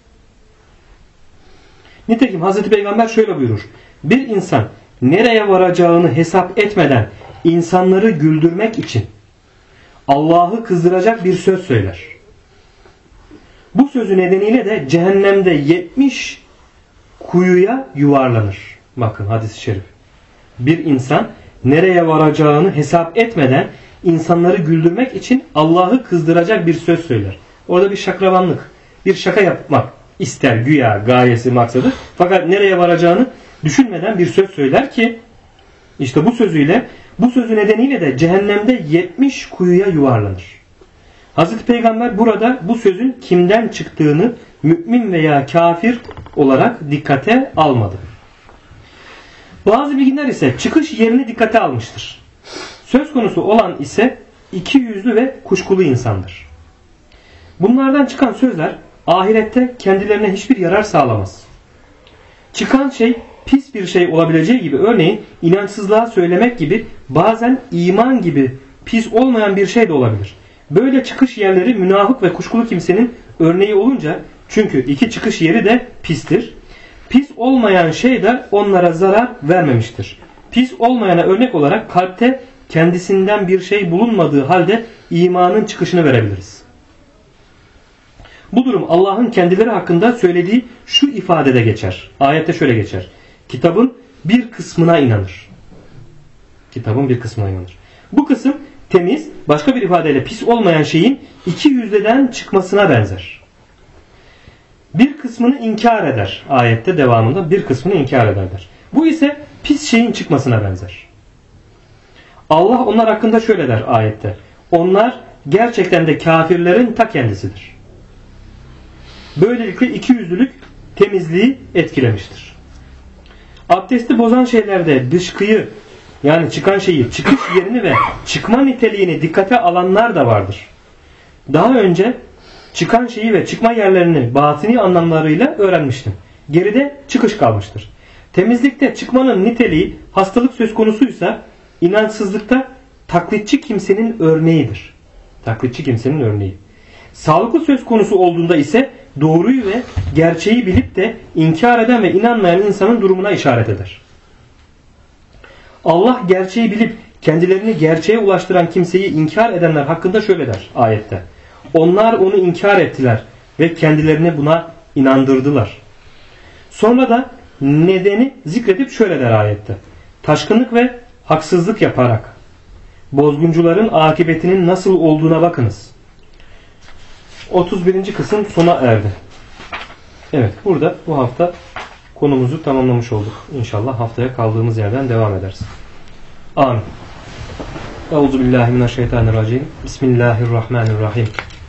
Nitekim Hazreti Peygamber şöyle buyurur. Bir insan nereye varacağını hesap etmeden insanları güldürmek için Allah'ı kızdıracak bir söz söyler. Bu sözü nedeniyle de cehennemde 70 kuyuya yuvarlanır. Bakın hadis-i şerif. Bir insan nereye varacağını hesap etmeden insanları güldürmek için Allah'ı kızdıracak bir söz söyler. Orada bir şakravanlık, bir şaka yapmak ister güya gayesi maksadı. Fakat nereye varacağını düşünmeden bir söz söyler ki işte bu sözü nedeniyle de cehennemde 70 kuyuya yuvarlanır. Hazreti Peygamber burada bu sözün kimden çıktığını mümin veya kafir olarak dikkate almadı. Bazı bilginler ise çıkış yerini dikkate almıştır. Söz konusu olan ise iki yüzlü ve kuşkulu insandır. Bunlardan çıkan sözler ahirette kendilerine hiçbir yarar sağlamaz. Çıkan şey pis bir şey olabileceği gibi örneğin inançsızlığa söylemek gibi bazen iman gibi pis olmayan bir şey de olabilir. Böyle çıkış yerleri münafık ve kuşkulu kimsenin örneği olunca çünkü iki çıkış yeri de pistir. Pis olmayan şey de onlara zarar vermemiştir. Pis olmayana örnek olarak kalpte kendisinden bir şey bulunmadığı halde imanın çıkışını verebiliriz. Bu durum Allah'ın kendileri hakkında söylediği şu ifadede geçer. Ayette şöyle geçer. Kitabın bir kısmına inanır. Kitabın bir kısmına inanır. Bu kısım temiz, başka bir ifadeyle pis olmayan şeyin iki yüzleden çıkmasına benzer. Bir kısmını inkar eder. Ayette devamında bir kısmını inkar ederler. Bu ise pis şeyin çıkmasına benzer. Allah onlar hakkında şöyle der ayette. Onlar gerçekten de kafirlerin ta kendisidir. Böylelikle ikiyüzlülük temizliği etkilemiştir. Abdesti bozan şeylerde dışkıyı, yani çıkan şeyi, çıkış yerini ve çıkma niteliğini dikkate alanlar da vardır. Daha önce çıkan şeyi ve çıkma yerlerini batini anlamlarıyla öğrenmiştim. Geride çıkış kalmıştır. Temizlikte çıkmanın niteliği hastalık söz konusuysa inançsızlıkta taklitçi kimsenin örneğidir. Taklitçi kimsenin örneği. Sağlıklı söz konusu olduğunda ise doğruyu ve gerçeği bilip de inkar eden ve inanmayan insanın durumuna işaret eder. Allah gerçeği bilip kendilerini gerçeğe ulaştıran kimseyi inkar edenler hakkında şöyle der ayette. Onlar onu inkar ettiler ve kendilerini buna inandırdılar. Sonra da nedeni zikredip şöyle der ayette. Taşkınlık ve haksızlık yaparak bozguncuların akıbetinin nasıl olduğuna bakınız. 31. kısım sona erdi. Evet, burada bu hafta konumuzu tamamlamış olduk. İnşallah haftaya kaldığımız yerden devam ederiz. Amin. Euzubillahimineşşeytanirracim. Bismillahirrahmanirrahim.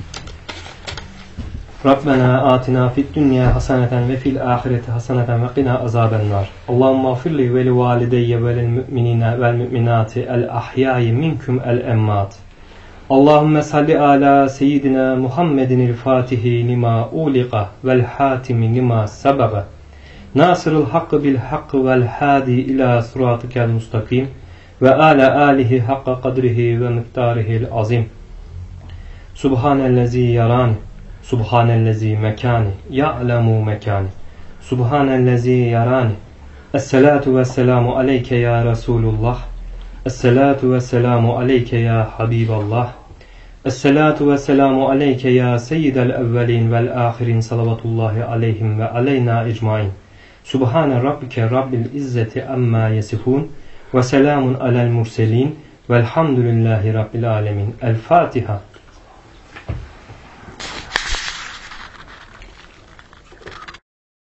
Rabbena atina fid dünya haseneten ve fil ahireti haseneten ve qina azabennar. Allahümme gfirli ve li valideyye ve lil müminine vel müminati el ahyayi minkum el emmat. Allahümme salli ala seyyidina Muhammedin el fatihi lima uliqa vel hatimi lima sebebe. Nasırıl hakkı bil hakkı vel hadi ila sıratikel mustakim ve ala alihi hakka kadrihi ve miktarihil azim. Subhanellezi yarani, subhanellezi mekani, ya'lemu mekani, subhanellezi yarani. Esselatu vesselamu aleyke ya Resulullah, esselatu vesselamu aleyke ya Habiballah, esselatu vesselamu aleyke ya seyyidel evvelin vel ahirin salavatullahi aleyhim ve aleyna ecmain. Subhane rabbike rabbil izzeti amma yesifun ve selamun alel murselin velhamdülillahi rabbil alemin. El Fatiha.